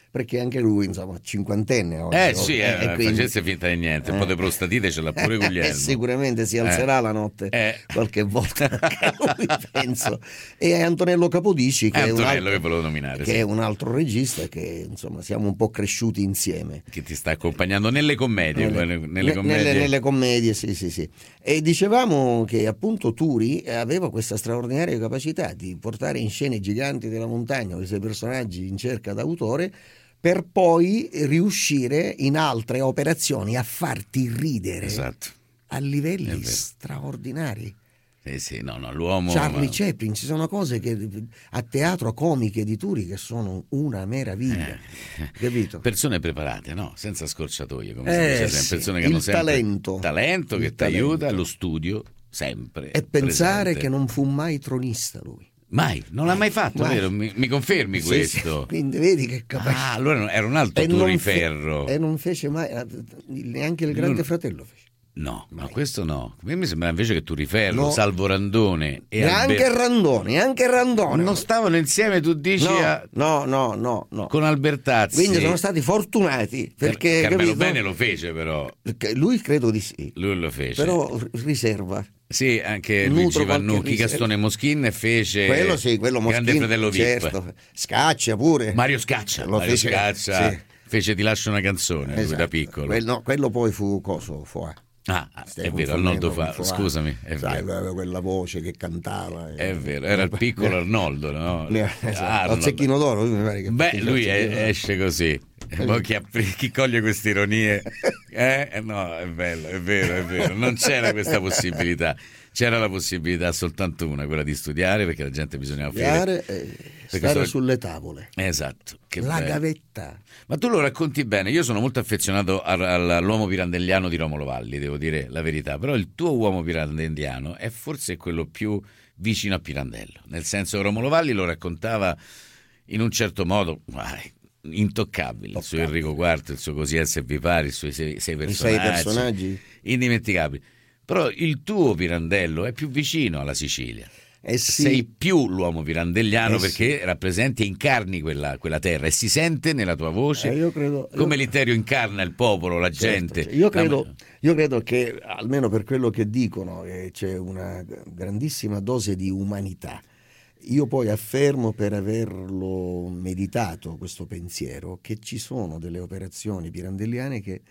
perché anche lui insomma cinquantenne oggi. Eh sì, eh, e quindi... facesse finta di niente, un po' di prostatite ce l'ha pure Guglielmo. Sicuramente si alzerà Eh. la notte Eh. qualche volta anche lui, penso. E Antonello Capodici, che, È è un, Antonello altro, che volevo nominare, che sì. è un altro regista che insomma siamo un po' cresciuti insieme. Che ti sta accompagnando nelle commedie, nelle, nelle Ne- commedie. nelle- nelle commedie, sì, sì, sì. E dicevamo che appunto Turi aveva questa straordinaria capacità di portare in scena i giganti della montagna, questi personaggi in cerca d'autore, per poi riuscire in altre operazioni a farti ridere Esatto. a È livelli vero. straordinari. Sì, sì, no, no, l'uomo... Charlie ma- Chaplin, ci sono cose che a teatro comiche di Turi che sono una meraviglia, capito? Persone preparate, no? Senza scorciatoie, come Eh, si dice sempre. sì, Persone che il hanno sempre talento. talento che Il ti aiuta, talento. lo studio sempre E pensare presente. che non fu mai tronista lui. Mai, non l'ha mai fatto, Mai. vero? Mi, mi confermi Sì, questo? sì, quindi vedi che capacità. Ah, allora era un altro E non fe- Turiferro. E non fece mai, neanche il Grande Non- Fratello fece. No, ma questo no. A me mi sembra invece che Turiferro, No. Salvo Randone e Neanche Albert- Randone, neanche Randone. non stavano insieme, tu dici, No, a- no, no, no, no. con Albertazzi. Quindi sono stati fortunati perché Carmelo capito? Bene lo fece, però. Perché lui credo di sì, Lui lo fece. però r- riserva. Sì, anche Nutro Luigi qualche Vannucchi, riserva. Gastone Moschin fece Quello sì, quello Grande Moschin, Fratello V I P. certo. Scaccia pure. Mario Scaccia, Lo Mario fece- Scaccia sì. fece Ti lascio una canzone, lui Esatto. da piccolo. Quello, no, quello poi fu coso, Foà. Ah, ah, è Stai vero, confondendo Arnoldo fa, con Foà. scusami, è Sai, vero. aveva quella voce che cantava. È vero, era il piccolo Arnoldo, no? Esatto. Arnold. Al Zecchino d'Oro, lui mi pare che Beh, fece lui il è- Zecchino d'Oro. esce così. E poi chi, appri- chi coglie queste ironie? Eh? Eh, No, è bello, è vero, è vero. Non c'era questa possibilità. C'era la possibilità soltanto una, quella di studiare, perché la gente bisognava Studiare offrire. e Perché stare so- sulle tavole. Esatto. Che La bello. gavetta. Ma tu lo racconti bene. Io sono molto affezionato al- al- all'uomo pirandelliano di Romolo Valli, devo dire la verità. Però il tuo uomo pirandelliano è forse quello più vicino a Pirandello. Nel senso che Romolo Valli lo raccontava in un certo modo, vai, intoccabile. Il suo Enrico quarto, il suo Così è se vi pare, i suoi sei, sei I personaggi. sei personaggi. Indimenticabili. Però il tuo Pirandello è più vicino alla Sicilia. Eh sì. Sei più l'uomo pirandelliano Eh perché rappresenti e incarni quella, quella terra e si sente nella tua voce Eh, io credo- come io- l'Iterio incarna il popolo, la Certo, gente. cioè, io, La- credo, io credo che, almeno per quello che dicono, eh, c'è una grandissima dose di umanità. Io poi affermo, per averlo meditato questo pensiero, che ci sono delle operazioni pirandelliane che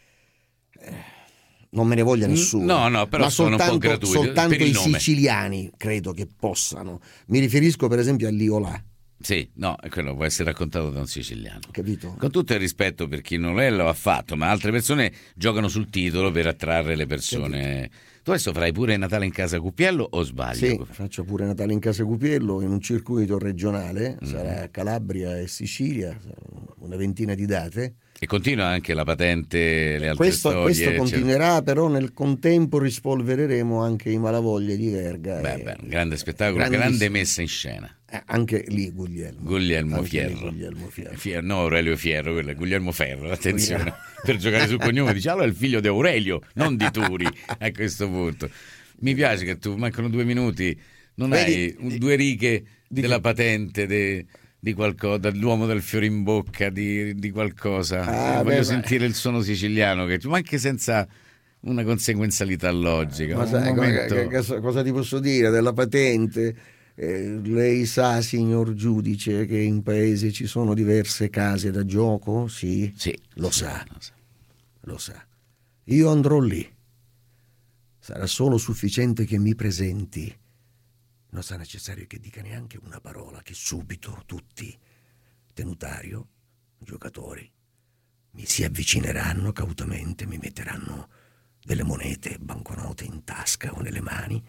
eh, non me ne voglia Mm, nessuno. no, no, però ma sono un po' soltanto, gratuite, soltanto per il i nome. siciliani credo che possano. Mi riferisco per esempio a Liolà. Sì, no, quello può essere raccontato da un siciliano. Capito? Con tutto il rispetto per chi non lo è, lo ha fatto, ma altre persone giocano sul titolo per attrarre le persone. Tu adesso farai pure Natale in casa Cuppiello o sbaglio? Sì, faccio pure Natale in casa Cupiello in un circuito regionale, Mm. sarà Calabria e Sicilia, una ventina di date. E continua anche la patente, le altre Questo, storie. questo eccetera. continuerà, però nel contempo rispolvereremo anche i Malavoglia di Verga. Beh, e- beh, un grande spettacolo, Grandissimo. grande messa in scena. eh, anche lì Guglielmo. Guglielmo Anche lì Fierro. Guglielmo Fierro. Fier- no, Aurelio Fierro, quello è Guglielmo Ferro, attenzione, per giocare sul cognome dice allora è il figlio di Aurelio, non di Turi, a questo punto. Mi piace che tu, mancano due minuti, non Vedi, hai un- due righe della patente, de- di qualcosa, dall'uomo del fiore in bocca, di, di qualcosa. Ah, Eh, voglio beh, sentire il suono siciliano, che, ma anche senza una conseguenzialità logica. Ma un sai, momento- che- che- cosa ti posso dire della patente? Eh, lei sa, signor giudice, che in paese ci sono diverse case da gioco? Sì, Sì, lo sì, sa, lo sa. lo sa. Io andrò lì. Sarà solo sufficiente che mi presenti. Non sarà necessario che dica neanche una parola, che subito tutti, tenutario, giocatori, mi si avvicineranno cautamente, mi metteranno delle monete, banconote in tasca o nelle mani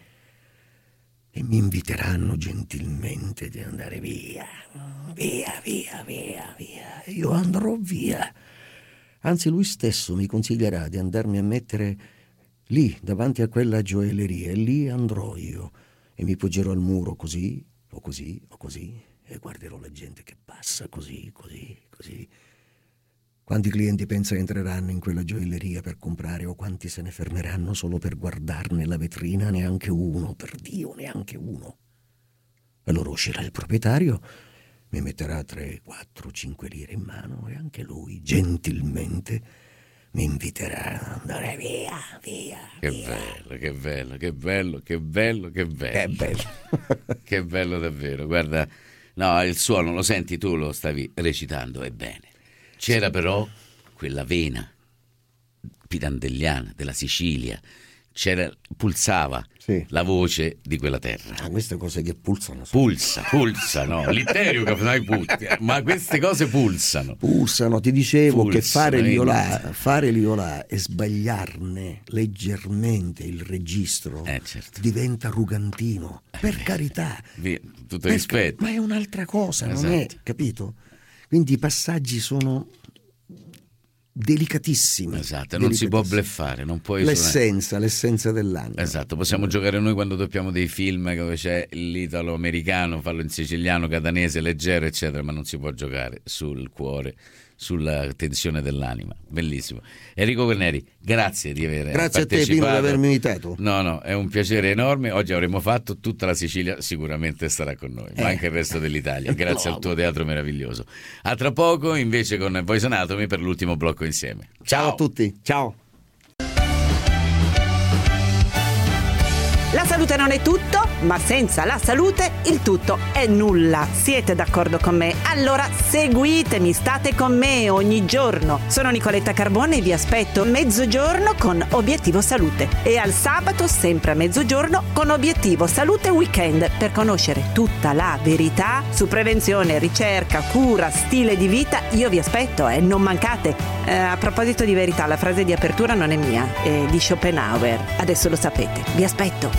e mi inviteranno gentilmente di andare via, via, via, via, via. E io andrò via. Anzi, lui stesso mi consiglierà di andarmi a mettere lì, davanti a quella gioielleria, e lì andrò io e mi poggerò al muro così, o così, o così, e guarderò la gente che passa così, così, così. Quanti clienti pensa entreranno in quella gioielleria per comprare o quanti se ne fermeranno solo per guardarne la vetrina? Neanche uno, per Dio, neanche uno. Allora uscirà il proprietario, mi metterà tre, quattro, cinque lire in mano e anche lui gentilmente mi inviterà ad andare via, via. Che via. bello, che bello, che bello, che bello, che bello. Che bello. Che bello davvero. Guarda, no, il suono lo senti tu, lo stavi recitando, è bene. C'era però quella vena pirandelliana della Sicilia, c'era, pulsava sì. la voce di quella terra. Ah, queste cose che pulsano. Pulsa, pulsa, no? L'itterio che fai putti, ma queste cose pulsano. Pulsano, ti dicevo Pulsano, che fare l'Iolà, fare l'Iolà e sbagliarne leggermente il registro eh, certo. diventa rugantino. Per eh, carità. Via, tutto per rispetto. Ca- ma è un'altra cosa, esatto. non è, capito? Quindi i passaggi sono delicatissimi. Esatto, non si può bleffare, non puoi l'essenza, suonare. l'essenza dell'anima. Esatto, possiamo mm. giocare noi quando doppiamo dei film dove c'è l'italo-americano, farlo in siciliano, catanese, leggero, eccetera, ma non si può giocare sul cuore, sulla tensione dell'anima. Bellissimo. Enrico Guarneri, grazie di aver grazie partecipato. Grazie a te, Pino, di avermi invitato. No, no, è un piacere enorme. Oggi avremo fatto, tutta la Sicilia sicuramente starà con noi, eh. ma anche il resto dell'Italia, grazie no. al tuo teatro meraviglioso. A tra poco invece con Voice Anatomy per l'ultimo blocco insieme. Ciao, ciao a tutti, ciao. La salute non è tutto, ma senza la salute il tutto è nulla. Siete d'accordo con me? Allora seguitemi, state con me ogni giorno. Sono Nicoletta Carbone e vi aspetto mezzogiorno con Obiettivo Salute. E al sabato, sempre a mezzogiorno, con Obiettivo Salute Weekend, per conoscere tutta la verità su prevenzione, ricerca, cura, stile di vita. Io vi aspetto e eh, non mancate. Eh, a proposito di verità, la frase di apertura non è mia, è di Schopenhauer. Adesso lo sapete. Vi aspetto.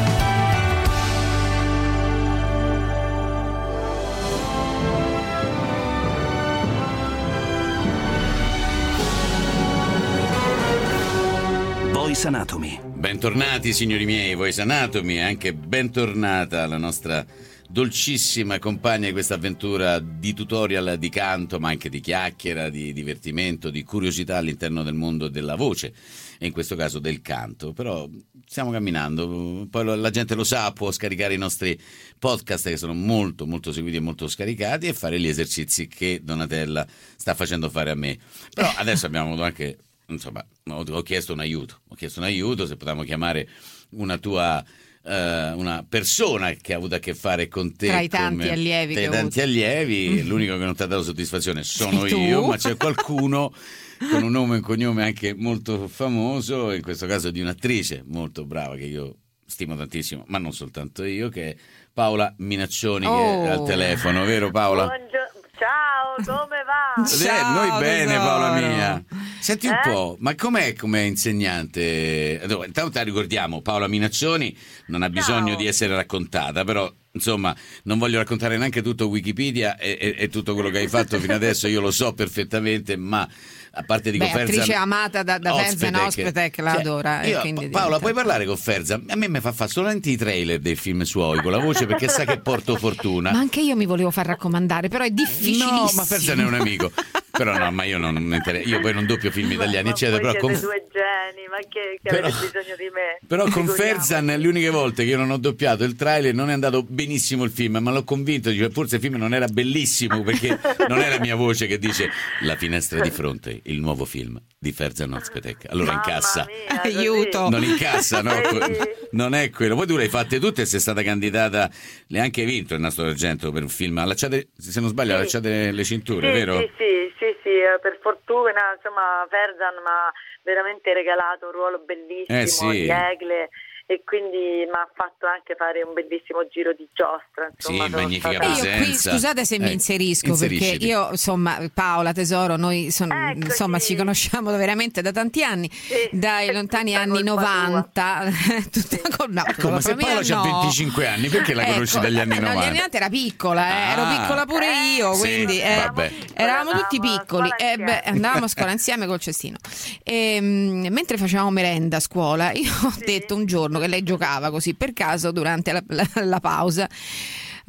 Voice Anatomy. Bentornati signori miei, Voice Anatomy, anche bentornata la nostra dolcissima compagna di questa avventura di tutorial di canto, ma anche di chiacchiera, di divertimento, di curiosità all'interno del mondo della voce e in questo caso del canto. Però stiamo camminando, poi la gente lo sa, può scaricare i nostri podcast che sono molto molto seguiti e molto scaricati e fare gli esercizi che Donatella sta facendo fare a me. Però adesso abbiamo avuto anche, insomma, ho chiesto un aiuto, ho chiesto un aiuto se potevamo chiamare una tua Uh, una persona che ha avuto a che fare con te tra i tanti come, allievi tra i che tanti allievi l'unico che non ti ha dato soddisfazione sono io, ma c'è qualcuno con un nome e un cognome anche molto famoso, in questo caso di un'attrice molto brava che io stimo tantissimo, ma non soltanto io, che è Paola Minaccioni, oh. che è al telefono, vero Paola? Buongiorno. Ciao, come va? Ciao, noi bene, tesoro. Paola mia. Senti un eh? po', ma com'è come insegnante? Intanto ti ricordiamo, Paola Minaccioni non ha bisogno Ciao. di essere raccontata, però insomma non voglio raccontare neanche tutto Wikipedia e, e, e tutto quello che hai fatto fino adesso, io lo so perfettamente, ma a parte di Beh, Ferzan, attrice amata da, da Ferzan Ospetec, la cioè, adora. Io, e quindi Paola, diventa... puoi parlare con Ferzan? A me mi fa fare solamente i trailer dei film suoi con la voce perché sa che porto fortuna. Ma anche io mi volevo far raccomandare, però è difficilissimo. No, ma Ferzan è un amico. Però no, ma io non mi interessa. Io poi non doppio film italiani, ma eccetera. Però siete con... due geni, ma che, che però, avete bisogno di me? Però con Ferzan le uniche volte che io non ho doppiato il trailer non è andato benissimo il film, ma l'ho convinto, dice, forse il film non era bellissimo perché non è la mia voce che dice La finestra di fronte, il nuovo film di Ferzan Ospetec. Allora Mamma incassa. Mia, aiuto. Non incassa, no? Non è quello. Poi tu le hai fatte tutte e sei stata candidata, le hai anche vinto il Nastro d'Argento per un film. Allacciate, se non sbaglio, sì. allacciate le cinture, sì, vero? Sì, sì, sì, sì, per fortuna, insomma, Ferzan mi ha veramente regalato un ruolo bellissimo eh, sì. di Egle. E quindi mi ha fatto anche fare un bellissimo giro di giostra. Insomma, sì, magnifica stata... presenza. Io qui, scusate se eh, mi inserisco, inserisciti. perché io, insomma, Paola, tesoro, noi son, Eccoci. insomma ci conosciamo veramente da tanti anni, sì, dai lontani anni novanta. Tutta sì. con, no, Come se Paola c'ha no. venticinque anni, perché la ecco, conosci dagli anni no, novanta? Negli anni novanta era piccola, eh, ah, ero piccola pure io, sì, quindi eh, vabbè. eravamo tutti piccoli, eh, beh, andavamo a scuola insieme col cestino. E, mh, mentre facevamo merenda a scuola, io ho sì. detto un giorno che lei giocava così per caso durante la, la, la pausa,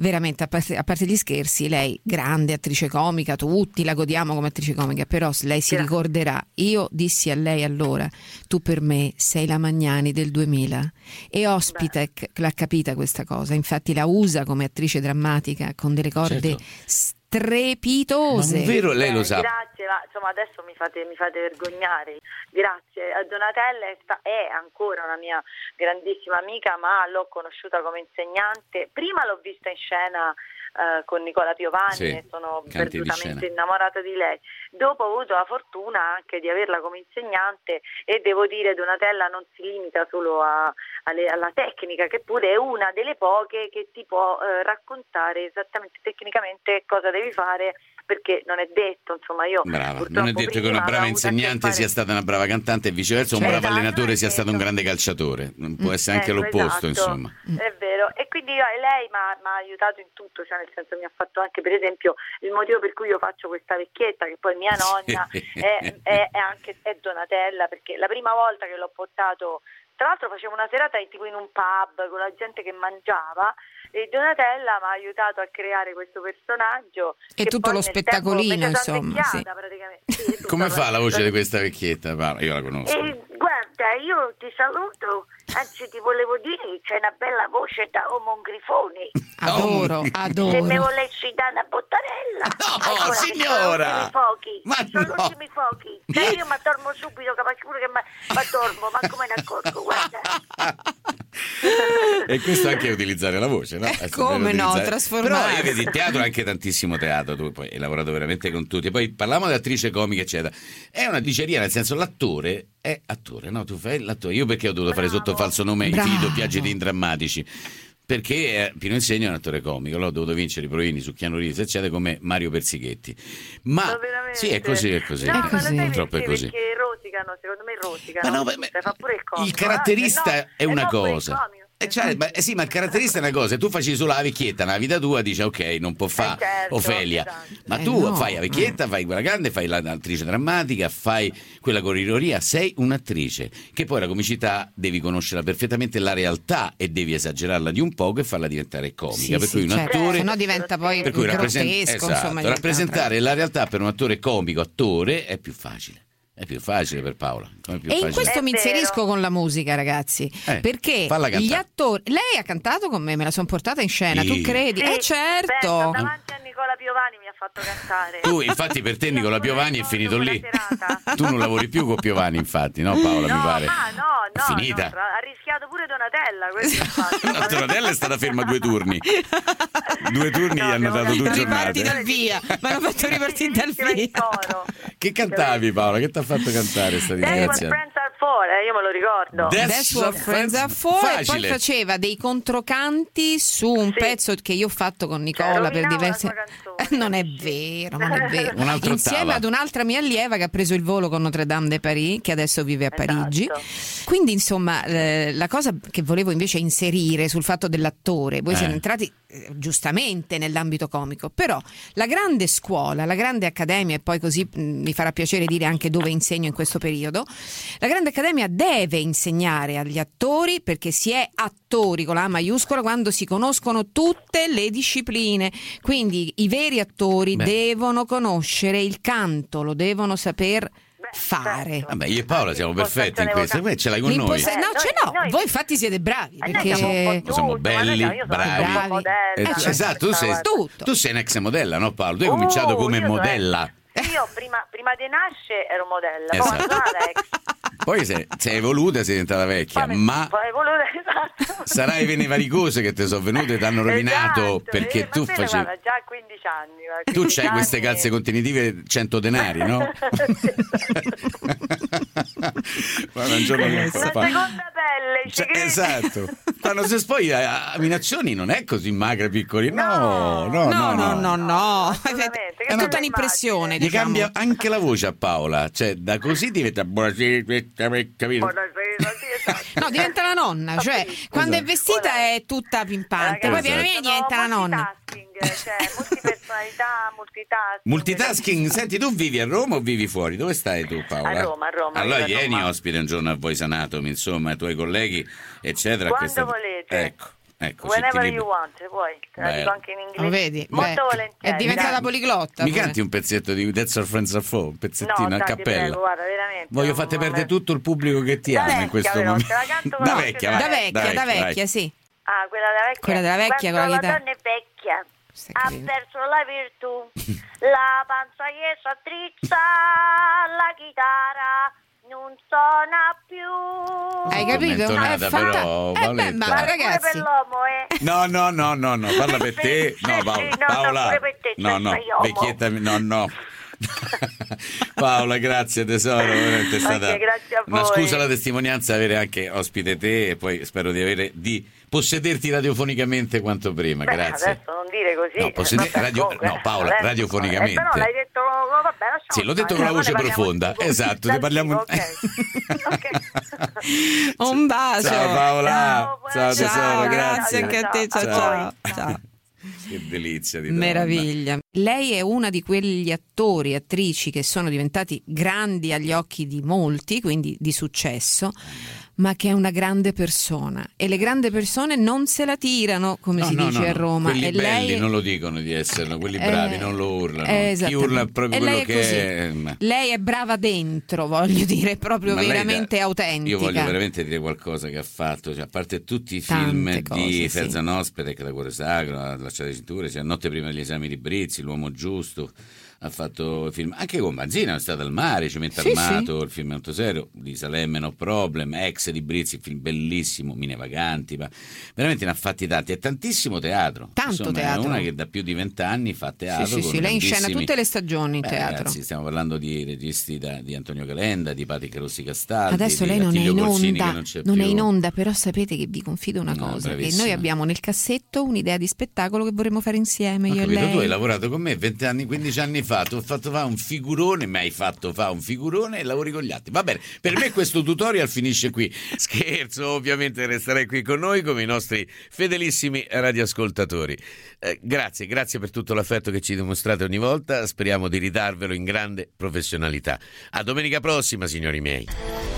veramente, a parte, a parte gli scherzi, lei grande attrice comica, tutti la godiamo come attrice comica, però lei si ricorderà, io dissi a lei allora, tu per me sei la Magnani del duemila, e Ospitec l'ha capita questa cosa, infatti la usa come attrice drammatica con delle corde certo. strepitose. Ma vero, lei lo sa. Grazie, ma insomma adesso mi fate, mi fate vergognare. Grazie. Donatella è, sta, è ancora una mia grandissima amica, ma l'ho conosciuta come insegnante. Prima l'ho vista in scena Uh, con Nicola Piovani, sì, e sono perdutamente innamorata di lei. Dopo ho avuto la fortuna anche di averla come insegnante, e devo dire Donatella non si limita solo a, alle, alla tecnica, che pure è una delle poche che ti può uh, raccontare esattamente tecnicamente cosa devi fare, perché non è detto, insomma, io brava. Non è detto che una brava insegnante fare... sia stata una brava cantante e viceversa un bravo allenatore sia stato un grande calciatore, può essere anche ecco, l'opposto, esatto. Insomma. È vero, e quindi io, lei mi ha aiutato in tutto, cioè nel senso mi ha fatto anche, per esempio, il motivo per cui io faccio questa vecchietta, che poi mia nonna è, è, è anche è Donatella, perché la prima volta che l'ho portato, tra l'altro facevo una serata tipo in un pub con la gente che mangiava, e Donatella mi ha aiutato a creare questo personaggio e tutto lo spettacolino, insomma, sì. Sì, come fa la voce di questa vecchietta? Io la conosco. E, guarda, io ti saluto, anzi ti volevo dire, c'è una bella voce da Omon Grifoni. Adoro, adoro. Se mi volessi dare una bottarella. No, ancora, signora! Sono gli ultimi fuochi, ma sono no. gli ultimi fuochi. Cioè io mi tormo subito, capace pure che mi tormo, ma come ne accorgo, guarda. E questo anche è utilizzare la voce, no? Eh, come no, trasformare. Però io vedi, teatro, anche tantissimo teatro, tu poi hai lavorato veramente con tutti. Poi parliamo di attrice comica, eccetera. È una diceria, nel senso, l'attore è attore, no? Tu fai l'attore. Io perché ho dovuto Bravo. fare sotto falso nome i figli doppiaggi di drammatici? Perché Pino Insegno è un attore comico, l'ho dovuto vincere i provini su Keanu Reeves, eccetera, come Mario Persighetti. Ma no, sì, è così, è così. No, è così. Purtroppo è così. Perché rosicano, secondo me rosicano. Ma no, ma, cioè, fa pure il comico. Il caratterista no, è una no, cosa. Eh, cioè, ma, eh sì, ma il caratterista è una cosa, tu faci solo la vecchietta nella vita tua, dici ok, non può fare eh certo, Ofelia, esatto. ma eh tu no. fai la vecchietta, fai quella grande, fai l'attrice drammatica, fai quella con ironia, sei un'attrice, che poi la comicità devi conoscerla perfettamente la realtà e devi esagerarla di un poco e farla diventare comica, sì, per sì, cui un certo. attore Se no diventa poi per cui grottesco, esatto, insomma, rappresentare la realtà per un attore comico, attore è più facile. È più facile per Paola. Più e facile. in questo È mi vero. inserisco con la musica, ragazzi, Eh, perché falla cantare. gli attori, lei ha cantato con me, me la sono portata in scena, Sì. tu credi? Sì, eh certo. aspetta, davanti a Nicola Piovani mi ha fatto cantare. Tu infatti per te Nicola Piovani è finito lì. Serata. Tu non lavori più con Piovani, infatti, no Paola, no, mi pare. ma no, no, è finita. no, ha rischiato pure Donatella, questo è fatto. No, Donatella è stata ferma due turni. Due turni No, gli hanno dato due Riparti giornate. dal via, ma hanno fatto ripartire dal via. Che cantavi Paola? Che ti ha fatto cantare sta That's what disgraziata? friends are for, eh, io me lo ricordo. That's what friends are for. E poi faceva dei controcanti su un Sì. pezzo che io ho fatto con Nicola Cioè, per rovinava diverse la sua canzone. non è vero, non è vero. Un'altra Insieme ottava. ad un'altra mia allieva che ha preso il volo con Notre Dame de Paris, che adesso vive a Parigi. Esatto. Quindi insomma eh, la cosa che volevo invece inserire sul fatto dell'attore, voi Eh. siete entrati eh, giustamente nell'ambito comico, però la grande scuola, la grande accademia, e poi così mh, mi farà piacere dire anche dove insegno in questo periodo, la grande accademia deve insegnare agli attori, perché si è attori con la A maiuscola quando si conoscono tutte le discipline, quindi i veri attori Beh. devono conoscere il canto, lo devono saper fare. Vabbè, io e Paola siamo perfetti in questo, e ce l'hai con noi. L'imposta- no, Eh, ce noi- no, noi- voi infatti siete bravi, Eh, noi perché siamo un po' tutto, siamo ma belli, noi- io sono bravi. un po' modella, Eh, questa esatto, tu sei, cosa. tutto. tu sei un'ex modella, no Paolo? Tu hai Oh, cominciato come io so- modella. Io prima, prima di nascere ero modella, Esatto. poi sono una ex. Poi sei, sei evoluta, sei diventata vecchia, Poi- ma poi volevo- esatto. sarai vene varicose che ti sono venute e ti hanno rovinato Esatto, perché eh, tu ma te ne facevi. guarda, già a quindici anni. guarda, Tu quindici c'hai queste anni. calze contenitive cento denari, no? Guarda, un giorno Una che fa- seconda pelle, ci Cioè, credi? esatto. Quando se poi a, a Minaccioni non è così magra piccolina. No, No, no, no, no, no, no. Assolutamente, che È bella tutta un'impressione, Gli diciamo. cambia anche la voce a Paola, cioè da così diventa buonasera, capito? Buonasera, sì, esatto. No, diventa la nonna, cioè quando è vestita è tutta pimpante, poi Ragazzi, piano piano diventa la nonna. multitasking, cioè multipersonalità, multitasking. Multitasking, senti, tu vivi a Roma o vivi fuori? Dove stai tu, Paola? A Roma, a Roma, Allora vivo a vieni Roma. ospite un giorno a Voice Anatomy, insomma, ai tuoi colleghi, eccetera. Quando questa- volete. Ecco. Ecco, Whenever Cittinibri. you want, se vuoi, te la Beh. dico anche in inglese. Lo vedi? Molto Beh, volentieri. è diventata Mi- poliglotta. Mi pure. canti un pezzetto di That's Our Friends Are For, un pezzettino No, a dai, ti cappella. prego, guarda, veramente. Voglio non- farti non perdere me- tutto il pubblico che ti Da ama in vecchia, questo però, momento. te la canto con Da la voce vecchia, da- vai. Da vecchia, Dai, da vai. vecchia, sì. Ah, quella della vecchia. Quella della vecchia, Quando con la la chitarra. donna è vecchia, ha perso la virtù, la panza gli si attrizza, la chitarra non suona più. Hai capito? Bentornata, È fatta- però, Eh, beh, Paoletta. ma Pure ragazzi, per l'uomo, eh. No, no, no, no, no, parla per te. Sì, No, sì, Paola. no, no, Paola. pure per te, No, cioè, no, sei uomo. vecchietta, no, no. Paola, grazie tesoro, veramente è stata Anche grazie a una voi. scusa la testimonianza avere anche ospite te e poi spero di avere di possederti radiofonicamente quanto prima. Beh, Grazie. adesso non dire così. No, possede- vabbè, radio- comunque, no, Paola, adesso- radiofonicamente. Eh, però l'hai detto, oh, vabbè, lasciamo Sì, l'ho detto stare, con la noi voce ne parliamo profonda. tipo- Esatto, dal ne parliamo. vivo, ok. un bacio. Ciao Paola. Ciao, Ciao, tesoro, Ciao, grazie. grazie anche a te. Ciao, A ciao. voi. ciao. Che delizia di donna. Meraviglia. Lei è una di quegli attori, attrici che sono diventati grandi agli occhi di molti, quindi di successo, ma che è una grande persona e le grandi persone non se la tirano, come No, si no, dice no, a no. Roma. Quelli e belli lei... non lo dicono di esserlo, quelli Eh, bravi non lo urlano. eh, Chi esattamente. urla è proprio E lei quello è che così. è. ma- Lei è brava dentro, voglio dire, è proprio ma lei veramente da- autentica. Io voglio veramente dire qualcosa che ha fatto, cioè, a parte tutti i Tante film cose, di sì. Ferzan Ospedec, La Cuore Sacro, La Lasciata di Cinture, cioè, Notte prima degli esami di Brizzi, L'Uomo Giusto. Ha fatto film anche con Manzina, è stato al mare, Cemento Sì, Armato, sì. il film molto serio di Salemme No Problem, Ex di Brizzi, il film bellissimo, Mine Vaganti, ma veramente ne ha fatti tanti, è tantissimo teatro. Tanto Insomma, teatro. È una che da più di vent'anni fa teatro. Sì, sì, con sì, lei inscena grandissimi- tutte le stagioni in Beh, teatro. ragazzi, stiamo parlando di registi da- di Antonio Calenda, di Patrick Rossi Castaldi. Adesso di lei non è Attilio in Corsini, che onda, non, c'è non è più. in onda, però sapete che vi confido una No, cosa, che bravissima. noi abbiamo nel cassetto un'idea di spettacolo che vorremmo fare insieme, Ho io e capito, lei. tu hai lavorato con me venti anni, quindici anni fa, ti ho fatto fare un figurone, mi hai fatto fare un figurone e lavori con gli altri. Va bene, per me questo tutorial finisce qui. Scherzo, ovviamente resterai qui con noi come i nostri fedelissimi radioascoltatori. Eh, grazie, grazie per tutto l'affetto che ci dimostrate ogni volta, speriamo di ridarvelo in grande professionalità. A domenica prossima, signori miei.